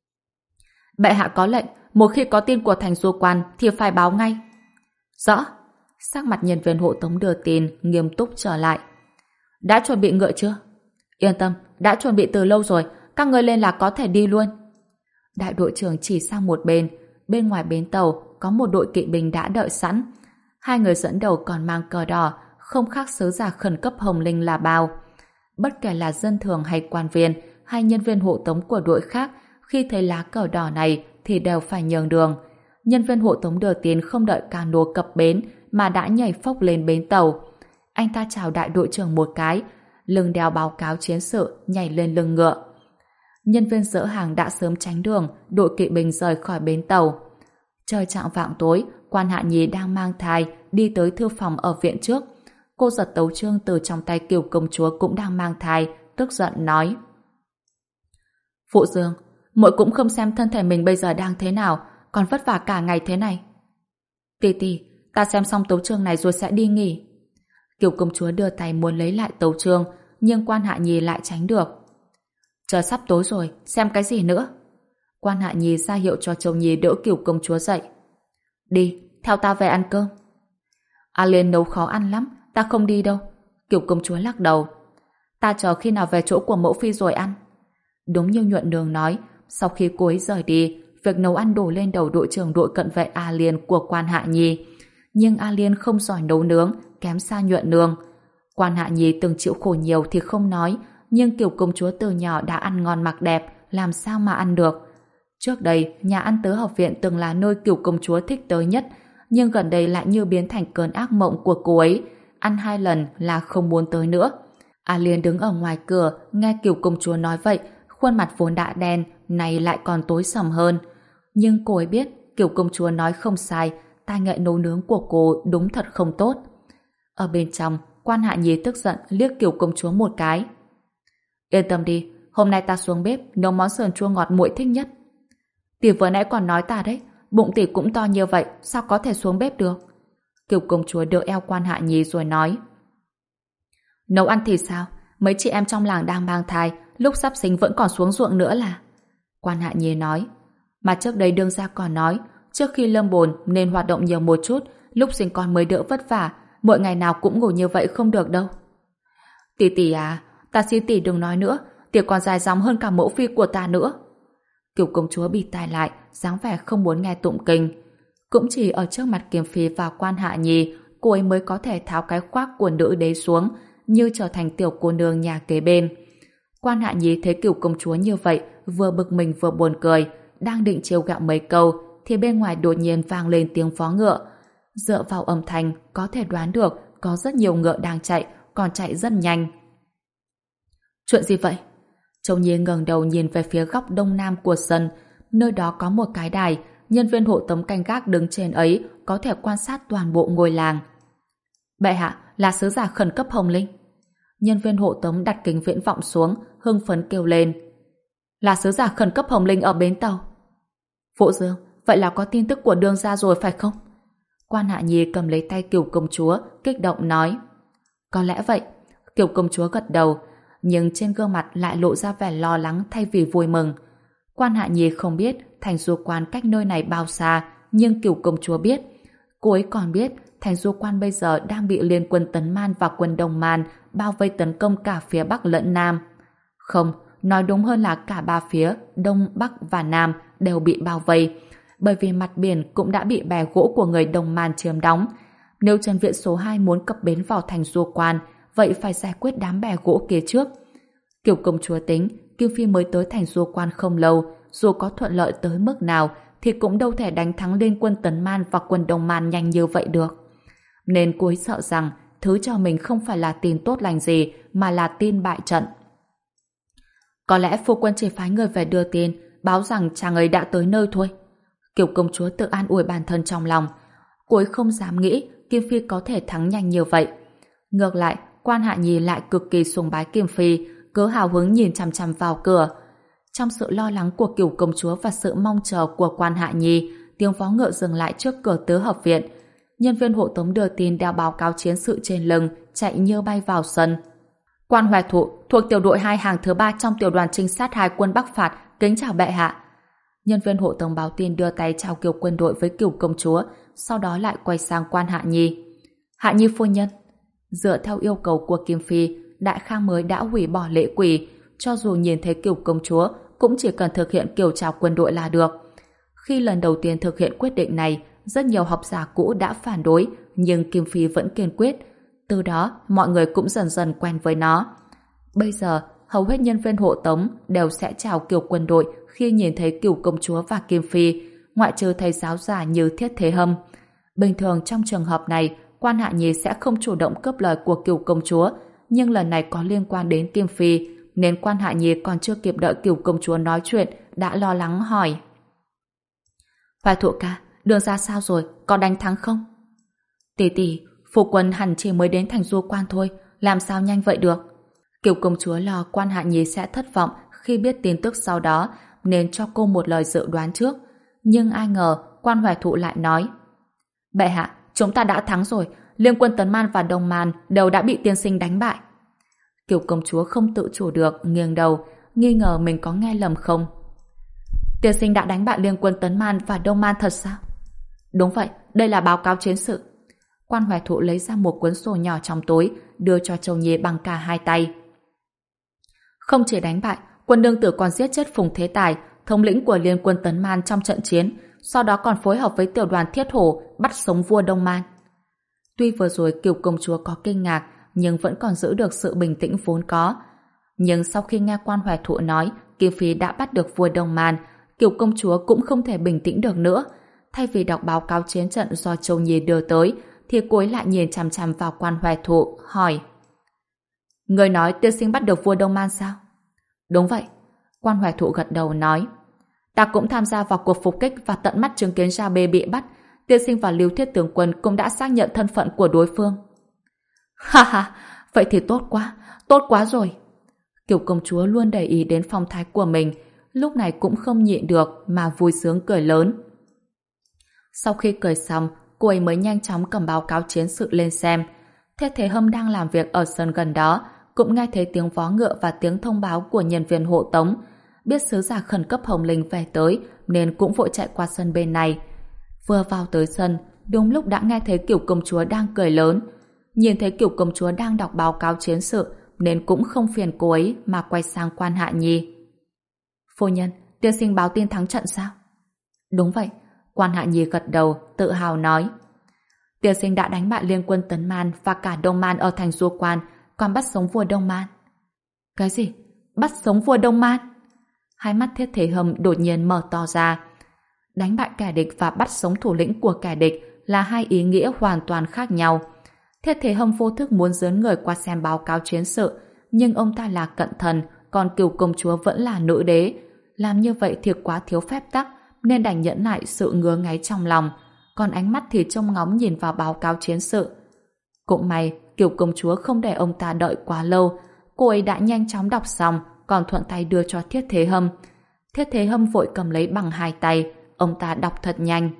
Bệ hạ có lệnh, một khi có tin của Thành Du Quan thì phải báo ngay. Rõ. Sắc mặt nhân viên hộ tống đưa tin nghiêm túc trở lại. Đã chuẩn bị ngựa chưa? Yên tâm, đã chuẩn bị từ lâu rồi, các ngươi lên là có thể đi luôn. Đại đội trưởng chỉ sang một bên, bên ngoài bến tàu có một đội kỵ binh đã đợi sẵn. Hai người dẫn đầu còn mang cờ đỏ, không khác sứ giả khẩn cấp Hồng Linh là bao. Bất kể là dân thường hay quan viên hay nhân viên hộ tống của đội khác, khi thấy lá cờ đỏ này thì đều phải nhường đường. Nhân viên hộ tống đưa tin không đợi cano cập bến mà đã nhảy phốc lên bến tàu. Anh ta chào đại đội trưởng một cái, lưng đeo báo cáo chiến sự, nhảy lên lưng ngựa. Nhân viên dỡ hàng đã sớm tránh đường, đội kỵ binh rời khỏi bến tàu. Trời chạng vạng tối, quan Hạ Nhi đang mang thai đi tới thư phòng ở viện trước. Cô giật tấu chương từ trong tay Kiều công chúa cũng đang mang thai, tức giận nói. Phụ Dương, muội cũng không xem thân thể mình bây giờ đang thế nào, còn vất vả cả ngày thế này. Tì tì, ta xem xong tấu chương này rồi sẽ đi nghỉ. Kiều công chúa đưa tay muốn lấy lại tấu chương, nhưng quan Hạ Nhi lại tránh được. Trời sắp tối rồi, xem cái gì nữa? Quan Hạ Nhi ra hiệu cho Châu Nhi đỡ Kiều công chúa dậy. Đi, theo ta về ăn cơm. A Liên nấu khó ăn lắm, ta không đi đâu. Kiều công chúa lắc đầu. Ta chờ khi nào về chỗ của mẫu phi rồi ăn. Đúng như Nhuận Nương nói, sau khi cô ấy rời đi, việc nấu ăn đổ lên đầu đội trưởng đội cận vệ A Liên của quan Hạ Nhi. Nhưng A Liên không giỏi nấu nướng, kém xa Nhuận Nương. Quan Hạ Nhi từng chịu khổ nhiều thì không nói, nhưng Kiều công chúa từ nhỏ đã ăn ngon mặc đẹp, làm sao mà ăn được. Trước đây, nhà ăn Tứ Học Viện từng là nơi Kiều công chúa thích tới nhất, nhưng gần đây lại như biến thành cơn ác mộng của cô ấy. Ăn hai lần là không muốn tới nữa. A Liên đứng ở ngoài cửa, nghe Kiều công chúa nói vậy, khuôn mặt vốn đã đen, nay lại còn tối sầm hơn. Nhưng cô ấy biết, Kiều công chúa nói không sai, tài nghệ nấu nướng của cô đúng thật không tốt. Ở bên trong, quan Hạ Nhi tức giận liếc Kiều công chúa một cái. Yên tâm đi, hôm nay ta xuống bếp nấu món sườn chua ngọt muội thích nhất. Tỷ vừa nãy còn nói ta đấy, bụng tỷ cũng to như vậy, sao có thể xuống bếp được? Kiều công chúa đỡ eo quan Hạ Nhi rồi nói. Nấu ăn thì sao? Mấy chị em trong làng đang mang thai, lúc sắp sinh vẫn còn xuống ruộng nữa là. Quan Hạ Nhi nói. Mà trước đây đương gia còn nói, trước khi lâm bồn nên hoạt động nhiều một chút, lúc sinh con mới đỡ vất vả, mỗi ngày nào cũng ngủ như vậy không được đâu. Tỷ tỷ à, ta xin tỷ đừng nói nữa, tỷ còn dài dòng hơn cả mẫu phi của ta nữa. Kiều công chúa bịt tai lại, dáng vẻ không muốn nghe tụng kinh. Cũng chỉ ở trước mặt Kiều Phi và Quan Hạ Nhi, cô ấy mới có thể tháo cái khoác của nữ đế xuống, như trở thành tiểu cô nương nhà kế bên. Quan Hạ Nhi thấy Kiều công chúa như vậy, vừa bực mình vừa buồn cười, đang định trêu ghẹo mấy câu, thì bên ngoài đột nhiên vang lên tiếng vó ngựa. Dựa vào âm thanh, có thể đoán được có rất nhiều ngựa đang chạy, còn chạy rất nhanh. Chuyện gì vậy? Châu Nhi ngẩng đầu nhìn về phía góc đông nam của sân, nơi đó có một cái đài, nhân viên hộ tống canh gác đứng trên ấy có thể quan sát toàn bộ ngôi làng. Bệ hạ, là sứ giả khẩn cấp Hồng Linh. Nhân viên hộ tống đặt kính viễn vọng xuống, hưng phấn kêu lên. Là sứ giả khẩn cấp Hồng Linh ở bến tàu. Phụ Dương, vậy là có tin tức của đương gia rồi phải không? Quan Hạ Nhi cầm lấy tay Kiều công chúa, kích động nói. Có lẽ vậy. Kiều công chúa gật đầu, nhưng trên gương mặt lại lộ ra vẻ lo lắng thay vì vui mừng. Quan Hạ Nhi không biết thành du quan cách nơi này bao xa, nhưng Kiều công chúa biết. Cô ấy còn biết thành du quan bây giờ đang bị liên quân Tấn Man và quân Đông Man bao vây tấn công cả phía Bắc lẫn Nam. Không, nói đúng hơn là cả ba phía Đông, Bắc và Nam đều bị bao vây, bởi vì mặt biển cũng đã bị bè gỗ của người Đông Man chiếm đóng. Nếu Trần Viện số hai muốn cập bến vào thành du quan, vậy phải giải quyết đám bè gỗ kia trước. Kiều công chúa tính Kim Phi mới tới thành du quan không lâu, dù có thuận lợi tới mức nào thì cũng đâu thể đánh thắng liên quân Tấn Man và quân Đông Man nhanh như vậy được. Nên cô ấy sợ rằng thứ cho mình không phải là tin tốt lành gì, mà là tin bại trận. Có lẽ phu quân chỉ phái người về đưa tin, báo rằng chàng ấy đã tới nơi thôi. Kiều công chúa tự an ủi bản thân trong lòng. Cô ấy không dám nghĩ Kim Phi có thể thắng nhanh như vậy. Ngược lại, Quan Hạ Nhi lại cực kỳ sùng bái Kim Phi, cứ hào hứng nhìn chằm chằm vào cửa. Trong sự lo lắng của Kiều công chúa và sự mong chờ của Quan Hạ Nhi, tiếng vó ngựa dừng lại trước cửa tứ hợp viện. Nhân viên hộ tống đưa tin đeo báo cáo chiến sự trên lưng, chạy như bay vào sân. Quan Hoài Thụ, thuộc tiểu đội hai hàng thứ ba trong tiểu đoàn trinh sát hai quân Bắc Phạt, kính chào bệ hạ. Nhân viên hộ tống báo tin đưa tay chào Kiều quân đội với Kiều công chúa, sau đó lại quay sang Quan Hạ Nhi. Hạ Nhi phu nhân. Dựa theo yêu cầu của Kim Phi, Đại Khang mới đã hủy bỏ lễ quỳ, cho dù nhìn thấy Kiều công chúa cũng chỉ cần thực hiện kiểu chào quân đội là được. Khi lần đầu tiên thực hiện quyết định này, rất nhiều học giả cũ đã phản đối, nhưng Kim Phi vẫn kiên quyết. Từ đó, mọi người cũng dần dần quen với nó. Bây giờ, hầu hết nhân viên hộ tống đều sẽ chào Kiều quân đội khi nhìn thấy Kiều công chúa và Kim Phi, ngoại trừ thầy giáo giả như Thiết Thế Hâm. Bình thường trong trường hợp này, Quan Hạ Nhi sẽ không chủ động cướp lời của Kiều công chúa, nhưng lần này có liên quan đến Kim Phi, nên Quan Hạ Nhi còn chưa kịp đợi Kiều công chúa nói chuyện, đã lo lắng hỏi. Hoài Thụ ca, đường ra sao rồi, có đánh thắng không? Tỷ tỷ, phu quân hẳn chỉ mới đến thành du quan thôi, làm sao nhanh vậy được? Kiều công chúa lo Quan Hạ Nhi sẽ thất vọng khi biết tin tức sau đó, nên cho cô một lời dự đoán trước. Nhưng ai ngờ, Quan Hoài Thụ lại nói. Bệ hạ, chúng ta đã thắng rồi, liên quân Tấn Man và Đông Man đều đã bị tiên sinh đánh bại. Kiều công chúa không tự chủ được, nghiêng đầu, nghi ngờ mình có nghe lầm không. Tiên sinh đã đánh bại liên quân Tấn Man và Đông Man thật sao? Đúng vậy, đây là báo cáo chiến sự. Quan Hoài Thụ lấy ra một cuốn sổ nhỏ trong túi, đưa cho Châu Nhi bằng cả hai tay. Không chỉ đánh bại, quân đương tử còn giết chết Phùng Thế Tài, thống lĩnh của liên quân Tấn Man trong trận chiến, sau đó còn phối hợp với tiểu đoàn Thiết Hổ bắt sống vua Đông Man. Tuy vừa rồi Kiều công chúa có kinh ngạc, nhưng vẫn còn giữ được sự bình tĩnh vốn có. Nhưng sau khi nghe Quan Hoài Thụ nói Kim Phi đã bắt được vua Đông Man, Kiều công chúa cũng không thể bình tĩnh được nữa. Thay vì đọc báo cáo chiến trận do Châu Nhi đưa tới, thì cô ấy lại nhìn chằm chằm vào Quan Hoài Thụ, hỏi. Người nói tiên sinh bắt được vua Đông Man sao? Đúng vậy. Quan Hoài Thụ gật đầu nói. Ta cũng tham gia vào cuộc phục kích và tận mắt chứng kiến Gia Bê bị bắt. Tiên sinh và Lưu Thiết tướng quân cũng đã xác nhận thân phận của đối phương. Ha ha, vậy thì tốt quá, tốt quá rồi. Kiều công chúa luôn để ý đến phong thái của mình, lúc này cũng không nhịn được mà vui sướng cười lớn. Sau khi cười xong, cô ấy mới nhanh chóng cầm báo cáo chiến sự lên xem. Thiết Thế Hâm đang làm việc ở sân gần đó, cũng nghe thấy tiếng vó ngựa và tiếng thông báo của nhân viên hộ tống. Biết sứ giả khẩn cấp Hồng Linh về tới nên cũng vội chạy qua sân bên này. Vừa vào tới sân, đúng lúc đã nghe thấy Kiều công chúa đang cười lớn. Nhìn thấy Kiều công chúa đang đọc báo cáo chiến sự nên cũng không phiền cô ấy mà quay sang Quan Hạ Nhi. Phu nhân, tiên sinh báo tin thắng trận sao? Đúng vậy. Quan Hạ Nhi gật đầu, tự hào nói. Tiên sinh đã đánh bại liên quân Tấn Man và cả Đông Man ở thành Du Quan, còn bắt sống vua Đông Man. Cái gì? Bắt sống vua Đông Man? Hai mắt Thiết Thế Hâm đột nhiên mở to ra. Đánh bại kẻ địch và bắt sống thủ lĩnh của kẻ địch là hai ý nghĩa hoàn toàn khác nhau. Thiết Thế Hâm vô thức muốn dẫn người qua xem báo cáo chiến sự, nhưng ông ta là cận thần, còn Kiều công chúa vẫn là nữ đế. Làm như vậy thì quá thiếu phép tắc, nên đành nhẫn nại sự ngứa ngáy trong lòng, còn ánh mắt thì trông ngóng nhìn vào báo cáo chiến sự. Cũng may, Kiều công chúa không để ông ta đợi quá lâu, cô ấy đã nhanh chóng đọc xong, còn thuận tay đưa cho Thiết Thế Hâm. Thiết Thế Hâm vội cầm lấy bằng hai tay, ông ta đọc thật nhanh.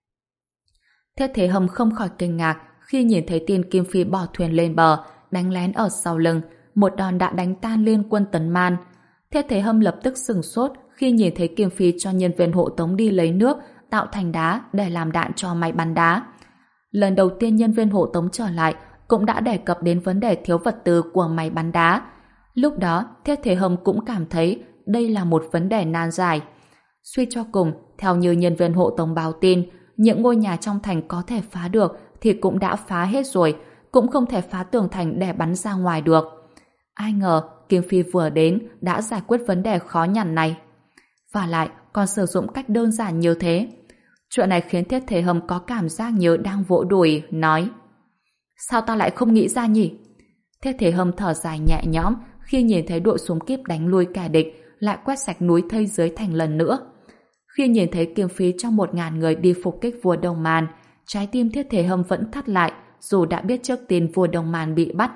Thiết Thế Hâm không khỏi kinh ngạc khi nhìn thấy tin Kim Phi bỏ thuyền lên bờ, đánh lén ở sau lưng, một đòn đã đánh tan liên quân Tấn Man. Thiết Thế Hâm lập tức sửng sốt khi nhìn thấy Kim Phi cho nhân viên hộ tống đi lấy nước, tạo thành đá để làm đạn cho máy bắn đá. Lần đầu tiên nhân viên hộ tống trở lại cũng đã đề cập đến vấn đề thiếu vật tư của máy bắn đá. Lúc đó, Thiết Thế Hâm cũng cảm thấy đây là một vấn đề nan giải. Suy cho cùng, theo như nhân viên hộ tống báo tin, những ngôi nhà trong thành có thể phá được thì cũng đã phá hết rồi, cũng không thể phá tường thành để bắn ra ngoài được. Ai ngờ, Kim Phi vừa đến đã giải quyết vấn đề khó nhằn này. Và lại, còn sử dụng cách đơn giản như thế. Chuyện này khiến Thiết Thế Hâm có cảm giác như đang vỗ đùi, nói: sao ta lại không nghĩ ra nhỉ? Thiết Thế Hâm thở dài nhẹ nhõm khi nhìn thấy đội súng kíp đánh lui kẻ địch lại quét sạch núi thây dưới thành lần nữa. Khi nhìn thấy Kim Phi trong một ngàn người đi phục kích vua Đông Man, trái tim Thiết Thế Hâm vẫn thắt lại dù đã biết trước tin vua Đông Man bị bắt.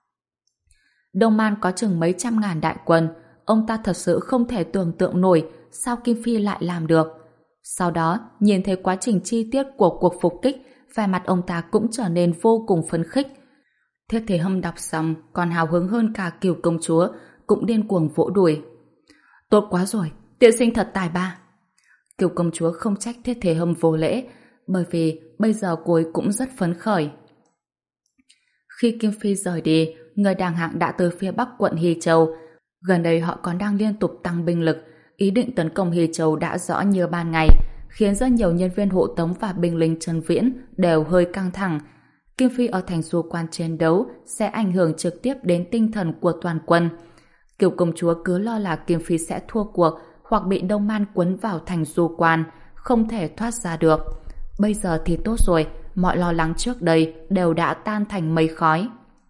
Đông Man có chừng mấy trăm ngàn đại quân, ông ta thật sự không thể tưởng tượng nổi sao Kim Phi lại làm được. Sau đó, nhìn thấy quá trình chi tiết của cuộc phục kích, vẻ mặt ông ta cũng trở nên vô cùng phấn khích. Thiết Thế Hâm đọc xong còn hào hứng hơn cả Kiều công chúa, cũng điên cuồng vỗ đùi. Tốt quá rồi, tiên sinh thật tài ba. Kiều công chúa không trách Thiết Thế Hâm vô lễ, bởi vì bây giờ cô ấy cũng rất phấn khởi. Khi Kim Phi rời đi, người đàng hạng đã tới phía bắc quận Hy Châu. Gần đây họ còn đang liên tục tăng binh lực, ý định tấn công Hy Châu đã rõ như ban ngày, khiến rất nhiều nhân viên hộ tống và binh lính Trần Viễn đều hơi căng thẳng. Kim Phi ở thành Du Quan chiến đấu sẽ ảnh hưởng trực tiếp đến tinh thần của toàn quân. Kiều công chúa cứ lo là Kim Phi sẽ thua cuộc hoặc bị Đông Man quấn vào thành Du Quan, không thể thoát ra được. Bây giờ thì tốt rồi, mọi lo lắng trước đây đều đã tan thành mây khói.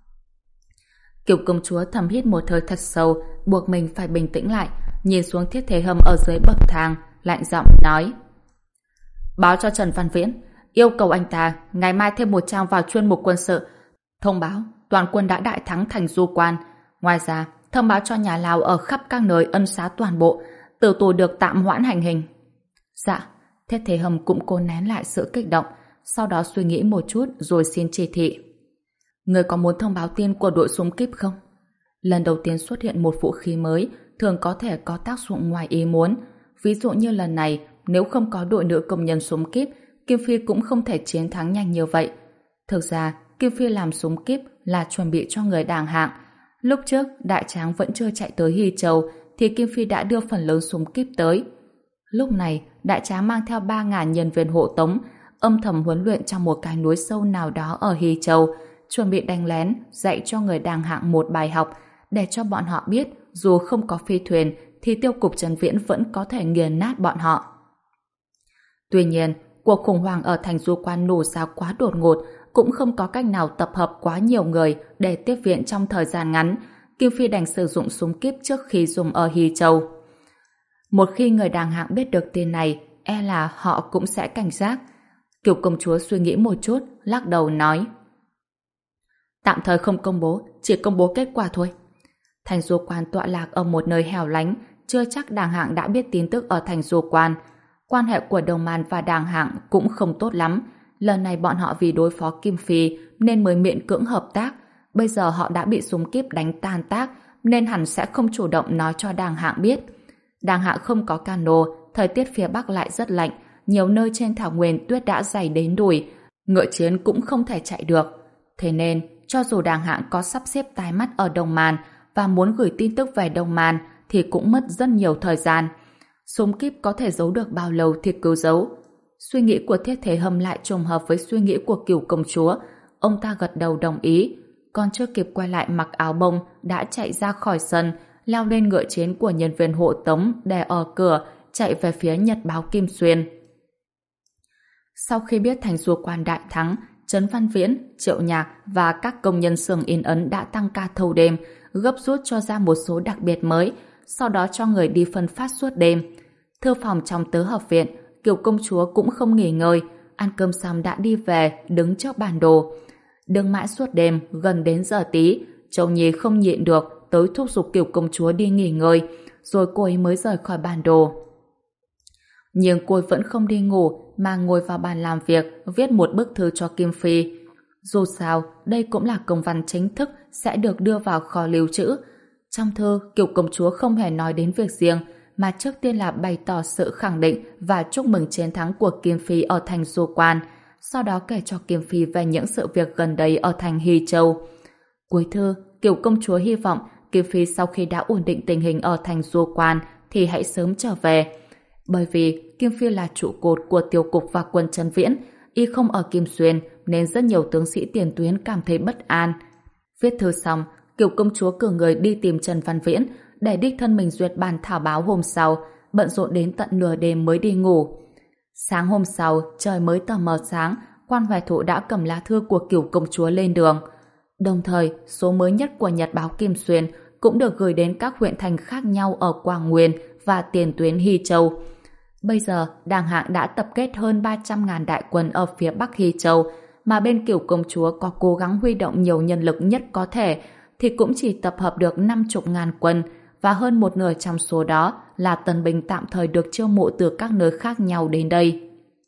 Kiều công chúa thầm hít một hơi thật sâu, buộc mình phải bình tĩnh lại, nhìn xuống Thiết Thế Hâm ở dưới bậc thang, lạnh giọng nói: báo cho Trần Văn Viễn, yêu cầu anh ta ngày mai thêm một trang vào chuyên mục quân sự, thông báo toàn quân đã đại thắng thành Du Quan. Ngoài ra, thông báo cho nhà Lào ở khắp các nơi ân xá toàn bộ, tử tù được tạm hoãn hành hình. Dạ. Thiết Thế Hâm cũng cố nén lại sự kích động, sau đó suy nghĩ một chút rồi xin chỉ thị. Người có muốn thông báo tin của đội súng kíp không? Lần đầu tiên xuất hiện một vũ khí mới thường có thể có tác dụng ngoài ý muốn. Ví dụ như lần này, nếu không có đội nữ công nhân súng kíp, Kim Phi cũng không thể chiến thắng nhanh như vậy. Thực ra, Kim Phi làm súng kíp là chuẩn bị cho người đàng hạng. Lúc trước, Đại Tráng vẫn chưa chạy tới Hy Châu, thì Kim Phi đã đưa phần lớn súng kíp tới. Lúc này, Đại Tráng mang theo ba nghìn nhân viên hộ tống, âm thầm huấn luyện trong một cái núi sâu nào đó ở Hy Châu, chuẩn bị đánh lén, dạy cho người đàng hạng một bài học, để cho bọn họ biết dù không có phi thuyền thì tiêu cục Trần Viễn vẫn có thể nghiền nát bọn họ. Tuy nhiên, cuộc khủng hoảng ở thành Du Quan nổ ra quá đột ngột, cũng không có cách nào tập hợp quá nhiều người để tiếp viện trong thời gian ngắn. Kim Phi đành sử dụng súng kíp trước khi dùng ở Hy Châu. Một khi người đàng hạng biết được tin này, e là họ cũng sẽ cảnh giác. Kiều công chúa suy nghĩ một chút, lắc đầu nói: tạm thời không công bố, chỉ công bố kết quả thôi. Thành Du Quan tọa lạc ở một nơi hẻo lánh, chưa chắc đàng hạng đã biết tin tức ở thành Du Quan. Quan hệ của Đông Man và đàng hạng cũng không tốt lắm. Lần này bọn họ vì đối phó Kim Phi nên mới miễn cưỡng hợp tác. Bây giờ họ đã bị súng kíp đánh tan tác, nên hẳn sẽ không chủ động nói cho Đàng Hạng biết. Đàng Hạng không có cano, thời tiết phía Bắc lại rất lạnh, nhiều nơi trên thảo nguyên tuyết đã dày đến đùi, ngựa chiến cũng không thể chạy được. Thế nên, cho dù Đàng Hạng có sắp xếp tai mắt ở Đông Man và muốn gửi tin tức về Đông Man thì cũng mất rất nhiều thời gian. Súng kíp có thể giấu được bao lâu thì cứ giấu. Suy nghĩ của Thiết Thế Hâm lại trùng hợp với suy nghĩ của Cửu công chúa. Ông ta gật đầu đồng ý, còn chưa kịp quay lại mặc áo bông đã chạy ra khỏi sân, leo lên ngựa chiến của nhân viên hộ tống đè ở cửa, chạy về phía Nhật báo Kim Xuyên. Sau khi biết Thành Du Quan đại thắng, Trấn Văn Viễn, Triệu Nhạc và các công nhân xưởng in ấn đã tăng ca thâu đêm, gấp rút cho ra một số đặc biệt mới, sau đó cho người đi phân phát suốt đêm. Thư phòng trong tứ hợp viện, Kiều công chúa cũng không nghỉ ngơi, ăn cơm xong đã đi về, đứng trước bản đồ. Đứng mãi suốt đêm, gần đến giờ tí, Châu Nhi không nhịn được, tới thúc giục Kiều công chúa đi nghỉ ngơi, rồi cô ấy mới rời khỏi bản đồ. Nhưng cô ấy vẫn không đi ngủ, mà ngồi vào bàn làm việc, viết một bức thư cho Kim Phi. Dù sao, đây cũng là công văn chính thức sẽ được đưa vào kho lưu trữ. Trong thư, Kiều công chúa không hề nói đến việc riêng, mà trước tiên là bày tỏ sự khẳng định và chúc mừng chiến thắng của Kim Phi ở thành Du Quan, sau đó kể cho Kim Phi về những sự việc gần đây ở thành Hy Châu. Cuối thư, Kiều công chúa hy vọng Kim Phi sau khi đã ổn định tình hình ở thành Du Quan thì hãy sớm trở về. Bởi vì Kim Phi là trụ cột của Tiêu cục và quân Trấn Viễn, y không ở Kim Xuyên nên rất nhiều tướng sĩ tiền tuyến cảm thấy bất an. Viết thư xong, Kiều công chúa cử người đi tìm Trần Văn Viễn để đích thân mình duyệt bản thảo báo hôm sau, bận rộn đến tận nửa đêm mới đi ngủ. Sáng hôm sau, trời mới tờ mờ sáng, quan hoài thụ đã cầm lá thư của Kiều công chúa lên đường. Đồng thời, số mới nhất của Nhật báo Kim Xuyên cũng được gửi đến các huyện thành khác nhau ở Quảng Nguyên và tiền tuyến Hy Châu. Bây giờ, Đàng Hạng đã tập kết hơn ba trăm ngàn đại quân ở phía Bắc Hy Châu, mà bên Kiều công chúa có cố gắng huy động nhiều nhân lực nhất có thể, thì cũng chỉ tập hợp được năm mươi ngàn quân, và hơn một nửa trong số đó là tân binh tạm thời được chiêu mộ từ các nơi khác nhau đến đây.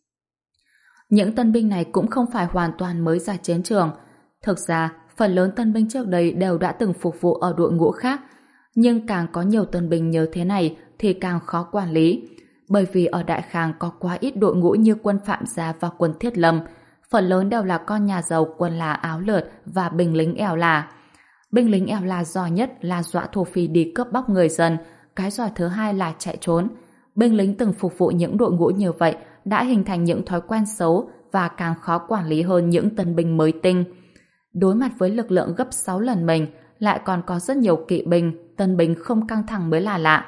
Những tân binh này cũng không phải hoàn toàn mới ra chiến trường. Thực ra, phần lớn tân binh trước đây đều đã từng phục vụ ở đội ngũ khác, nhưng càng có nhiều tân binh như thế này thì càng khó quản lý. Bởi vì ở Đại Khang có quá ít đội ngũ như quân Phạm Gia và quân Thiết Lâm, phần lớn đều là con nhà giàu quân là áo lượt và binh lính ẻo là. Binh lính ẻo là giỏi nhất là dọa thổ phỉ đi cướp bóc người dân, cái giỏi thứ hai là chạy trốn. Binh lính từng phục vụ những đội ngũ như vậy đã hình thành những thói quen xấu và càng khó quản lý hơn những tân binh mới tinh. Đối mặt với lực lượng gấp sáu lần mình, lại còn có rất nhiều kỵ binh, tân binh không căng thẳng mới là lạ.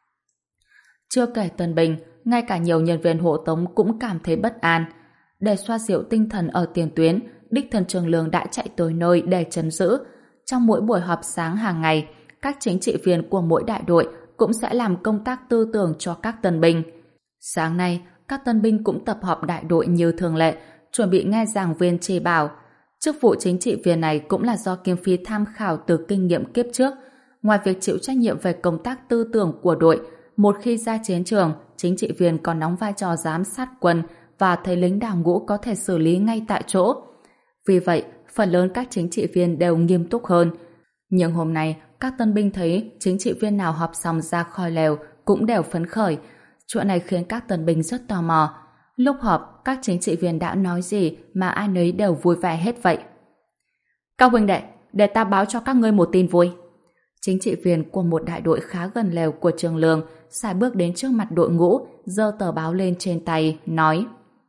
Chưa kể tân binh, ngay cả nhiều nhân viên hộ tống cũng cảm thấy bất an. Để xoa dịu tinh thần ở tiền tuyến, đích thân Trường Lương đã chạy tới nơi để trấn giữ. Trong mỗi buổi họp sáng hàng ngày, các chính trị viên của mỗi đại đội cũng sẽ làm công tác tư tưởng cho các tân binh. Sáng nay, các tân binh cũng tập họp đại đội như thường lệ, chuẩn bị nghe giảng viên chỉ bảo. Chức vụ chính trị viên này cũng là do Kim Phi tham khảo từ kinh nghiệm kiếp trước. Ngoài việc chịu trách nhiệm về công tác tư tưởng của đội, một khi ra chiến trường, chính trị viên còn đóng vai trò giám sát quân và thấy lính đào ngũ có thể xử lý ngay tại chỗ. Vì vậy, phần lớn các chính trị viên đều nghiêm túc hơn. Nhưng hôm nay, các tân binh thấy chính trị viên nào họp xong ra khỏi lều cũng đều phấn khởi. Chuyện này khiến các tân binh rất tò mò. Lúc họp, các chính trị viên đã nói gì mà ai nấy đều vui vẻ hết vậy. Các huynh đệ, để ta báo cho các ngươi một tin vui. Chính trị viên của một đại đội khá gần lều của Trường Lương sải bước đến trước mặt đội ngũ, giơ tờ báo lên trên tay, nói: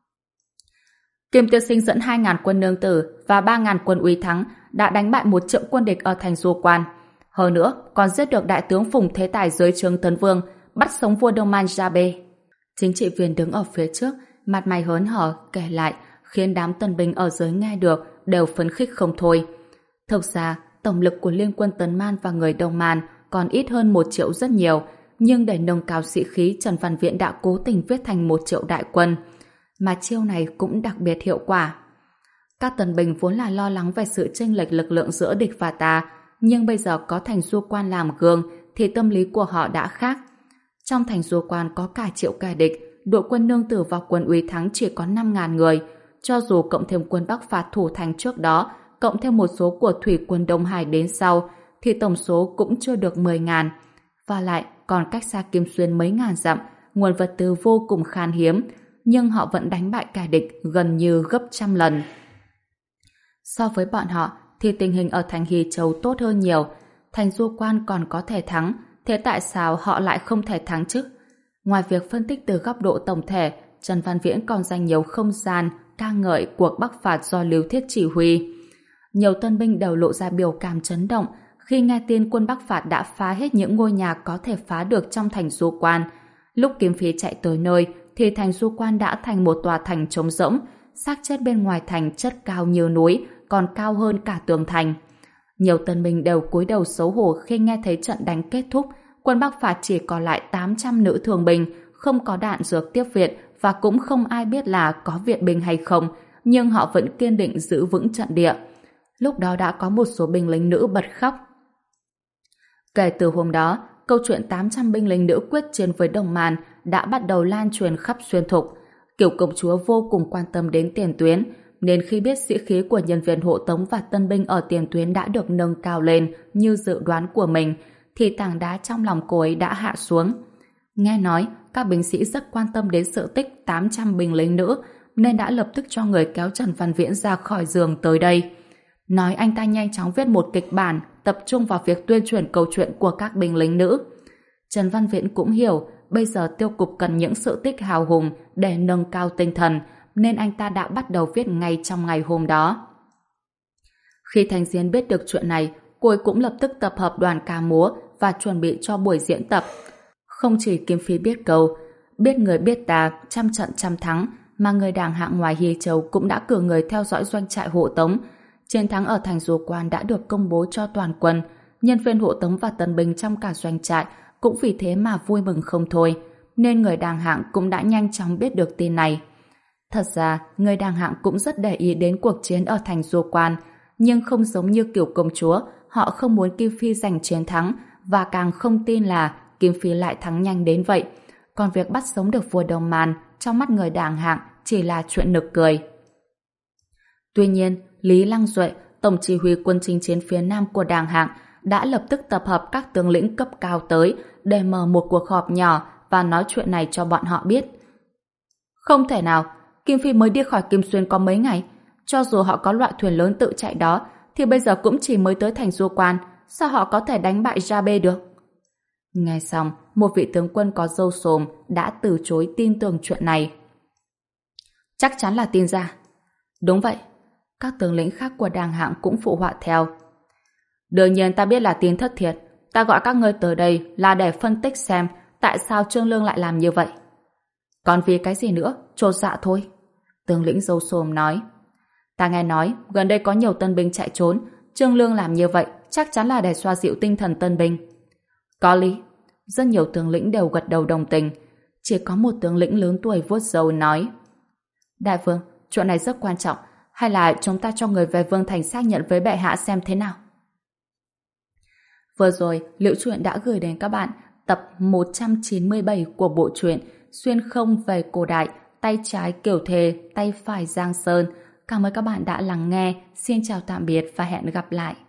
Kim Tiên Sinh dẫn hai ngàn quân nương tử và ba ngàn quân uy thắng đã đánh bại một triệu quân địch ở thành Du Quan. Hơn nữa, còn giết được đại tướng Phùng Thế Tài dưới trướng Tấn Vương, bắt sống vua Đông Man Jabe. Chính trị viên đứng ở phía trước, mặt mày hớn hở kể lại, khiến đám tân binh ở dưới nghe được đều phấn khích không thôi. Thực ra, tổng lực của liên quân Tấn Man và người Đông Man còn ít hơn một triệu rất nhiều, nhưng để nâng cao sĩ khí, Trần Văn Viễn đã cố tình viết thành một triệu đại quân. Mà chiêu này cũng đặc biệt hiệu quả. Các tân binh vốn là lo lắng về sự chênh lệch lực lượng giữa địch và ta, nhưng bây giờ có thành Du Quan làm gương thì tâm lý của họ đã khác. Trong thành Du Quan có cả triệu kẻ địch, đội quân nương tử và quân uy thắng chỉ có năm ngàn người. Cho dù cộng thêm quân Bắc phạt thủ thành trước đó, cộng thêm một số của thủy quân Đông Hải đến sau, thì tổng số cũng chưa được mười ngàn. Và lại còn cách xa Kim Xuyên mấy ngàn dặm, nguồn vật tư vô cùng khan hiếm, nhưng họ vẫn đánh bại kẻ địch gần như gấp trăm lần. So với bọn họ, thì tình hình ở thành Hy Châu tốt hơn nhiều. Thành Du Quan còn có thể thắng, thế tại sao họ lại không thể thắng chứ? Ngoài việc phân tích từ góc độ tổng thể, Trần Văn Viễn còn dành nhiều không gian ca ngợi cuộc bắc phạt do Lưu Thiết chỉ huy. Nhiều tân binh đều lộ ra biểu cảm chấn động khi nghe tin quân Bắc phạt đã phá hết những ngôi nhà có thể phá được trong thành Du Quan. Lúc Kim Phi chạy tới nơi, thì thành Du Quan đã thành một tòa thành trống rỗng, xác chết bên ngoài thành chất cao như núi, còn cao hơn cả tường thành. Nhiều tân binh đều cúi đầu xấu hổ khi nghe thấy trận đánh kết thúc, quân Bắc phạt chỉ còn lại tám trăm nữ thường binh, không có đạn dược tiếp viện và cũng không ai biết là có viện binh hay không, nhưng họ vẫn kiên định giữ vững trận địa. Lúc đó đã có một số binh lính nữ bật khóc. Kể từ hôm đó, câu chuyện tám trăm binh lính nữ quyết chiến với Đồng Man đã bắt đầu lan truyền khắp xuyên thục. Kiểu công chúa vô cùng quan tâm đến tiền tuyến, nên khi biết sĩ khí của nhân viên hộ tống và tân binh ở tiền tuyến đã được nâng cao lên như dự đoán của mình, thì tảng đá trong lòng cô ấy đã hạ xuống. Nghe nói, các binh sĩ rất quan tâm đến sự tích tám trăm binh lính nữ, nên đã lập tức cho người kéo Trần Văn Viễn ra khỏi giường tới đây. Nói anh ta nhanh chóng viết một kịch bản, tập trung vào việc tuyên truyền câu chuyện của các binh lính nữ. Trần Văn Viễn cũng hiểu, bây giờ tiêu cục cần những sự tích hào hùng để nâng cao tinh thần, nên anh ta đã bắt đầu viết ngay trong ngày hôm đó. Khi Thanh Diên biết được chuyện này, cô ấy cũng lập tức tập hợp đoàn ca múa và chuẩn bị cho buổi diễn tập. Không chỉ Kim Phi biết câu biết người biết ta, trăm trận trăm thắng, mà người đảng hạng ngoài Hy Châu cũng đã cử người theo dõi doanh trại hộ tống. Chiến thắng ở thành Du Quan đã được công bố cho toàn quân, nhân viên hộ tống và tân binh trong cả doanh trại cũng vì thế mà vui mừng không thôi, nên người đàng hạng cũng đã nhanh chóng biết được tin này. Thật ra, người đàng hạng cũng rất để ý đến cuộc chiến ở thành Du Quan, nhưng không giống như kiểu công chúa, họ không muốn Kim Phi giành chiến thắng và càng không tin là Kim Phi lại thắng nhanh đến vậy. Còn việc bắt sống được vua Đông Man trong mắt người đàng hạng chỉ là chuyện nực cười. Tuy nhiên, Lý Lăng Duệ, tổng chỉ huy quân chinh chiến phía Nam của đàng hạng, đã lập tức tập hợp các tướng lĩnh cấp cao tới để mở một cuộc họp nhỏ và nói chuyện này cho bọn họ biết. Không thể nào, Kim Phi mới đi khỏi Kim Xuyên có mấy ngày, cho dù họ có loại thuyền lớn tự chạy đó, thì bây giờ cũng chỉ mới tới thành Du Quan, sao họ có thể đánh bại Ra-bê được? Nghe xong, một vị tướng quân có râu xồm đã từ chối tin tưởng chuyện này. Chắc chắn là tin giả. Đúng vậy. Các tướng lĩnh khác của đàng hạng cũng phụ họa theo. Đương nhiên ta biết là tin thất thiệt. Ta gọi các ngươi tới đây là để phân tích xem tại sao Trương Lương lại làm như vậy. Còn vì cái gì nữa, chột dạ thôi. Tướng lĩnh râu xồm nói. Ta nghe nói gần đây có nhiều tân binh chạy trốn. Trương Lương làm như vậy chắc chắn là để xoa dịu tinh thần tân binh. Có lý. Rất nhiều tướng lĩnh đều gật đầu đồng tình. Chỉ có một tướng lĩnh lớn tuổi vuốt râu nói. Đại vương, chuyện này rất quan trọng. Hay là chúng ta cho người về Vương Thành xác nhận với bệ hạ xem thế nào? Vừa rồi, Liễu Truyện đã gửi đến các bạn tập một trăm chín mươi bảy của bộ truyện Xuyên không về cổ đại, tay trái Kiều Thề, tay phải Giang Sơn. Cảm ơn các bạn đã lắng nghe. Xin chào tạm biệt và hẹn gặp lại.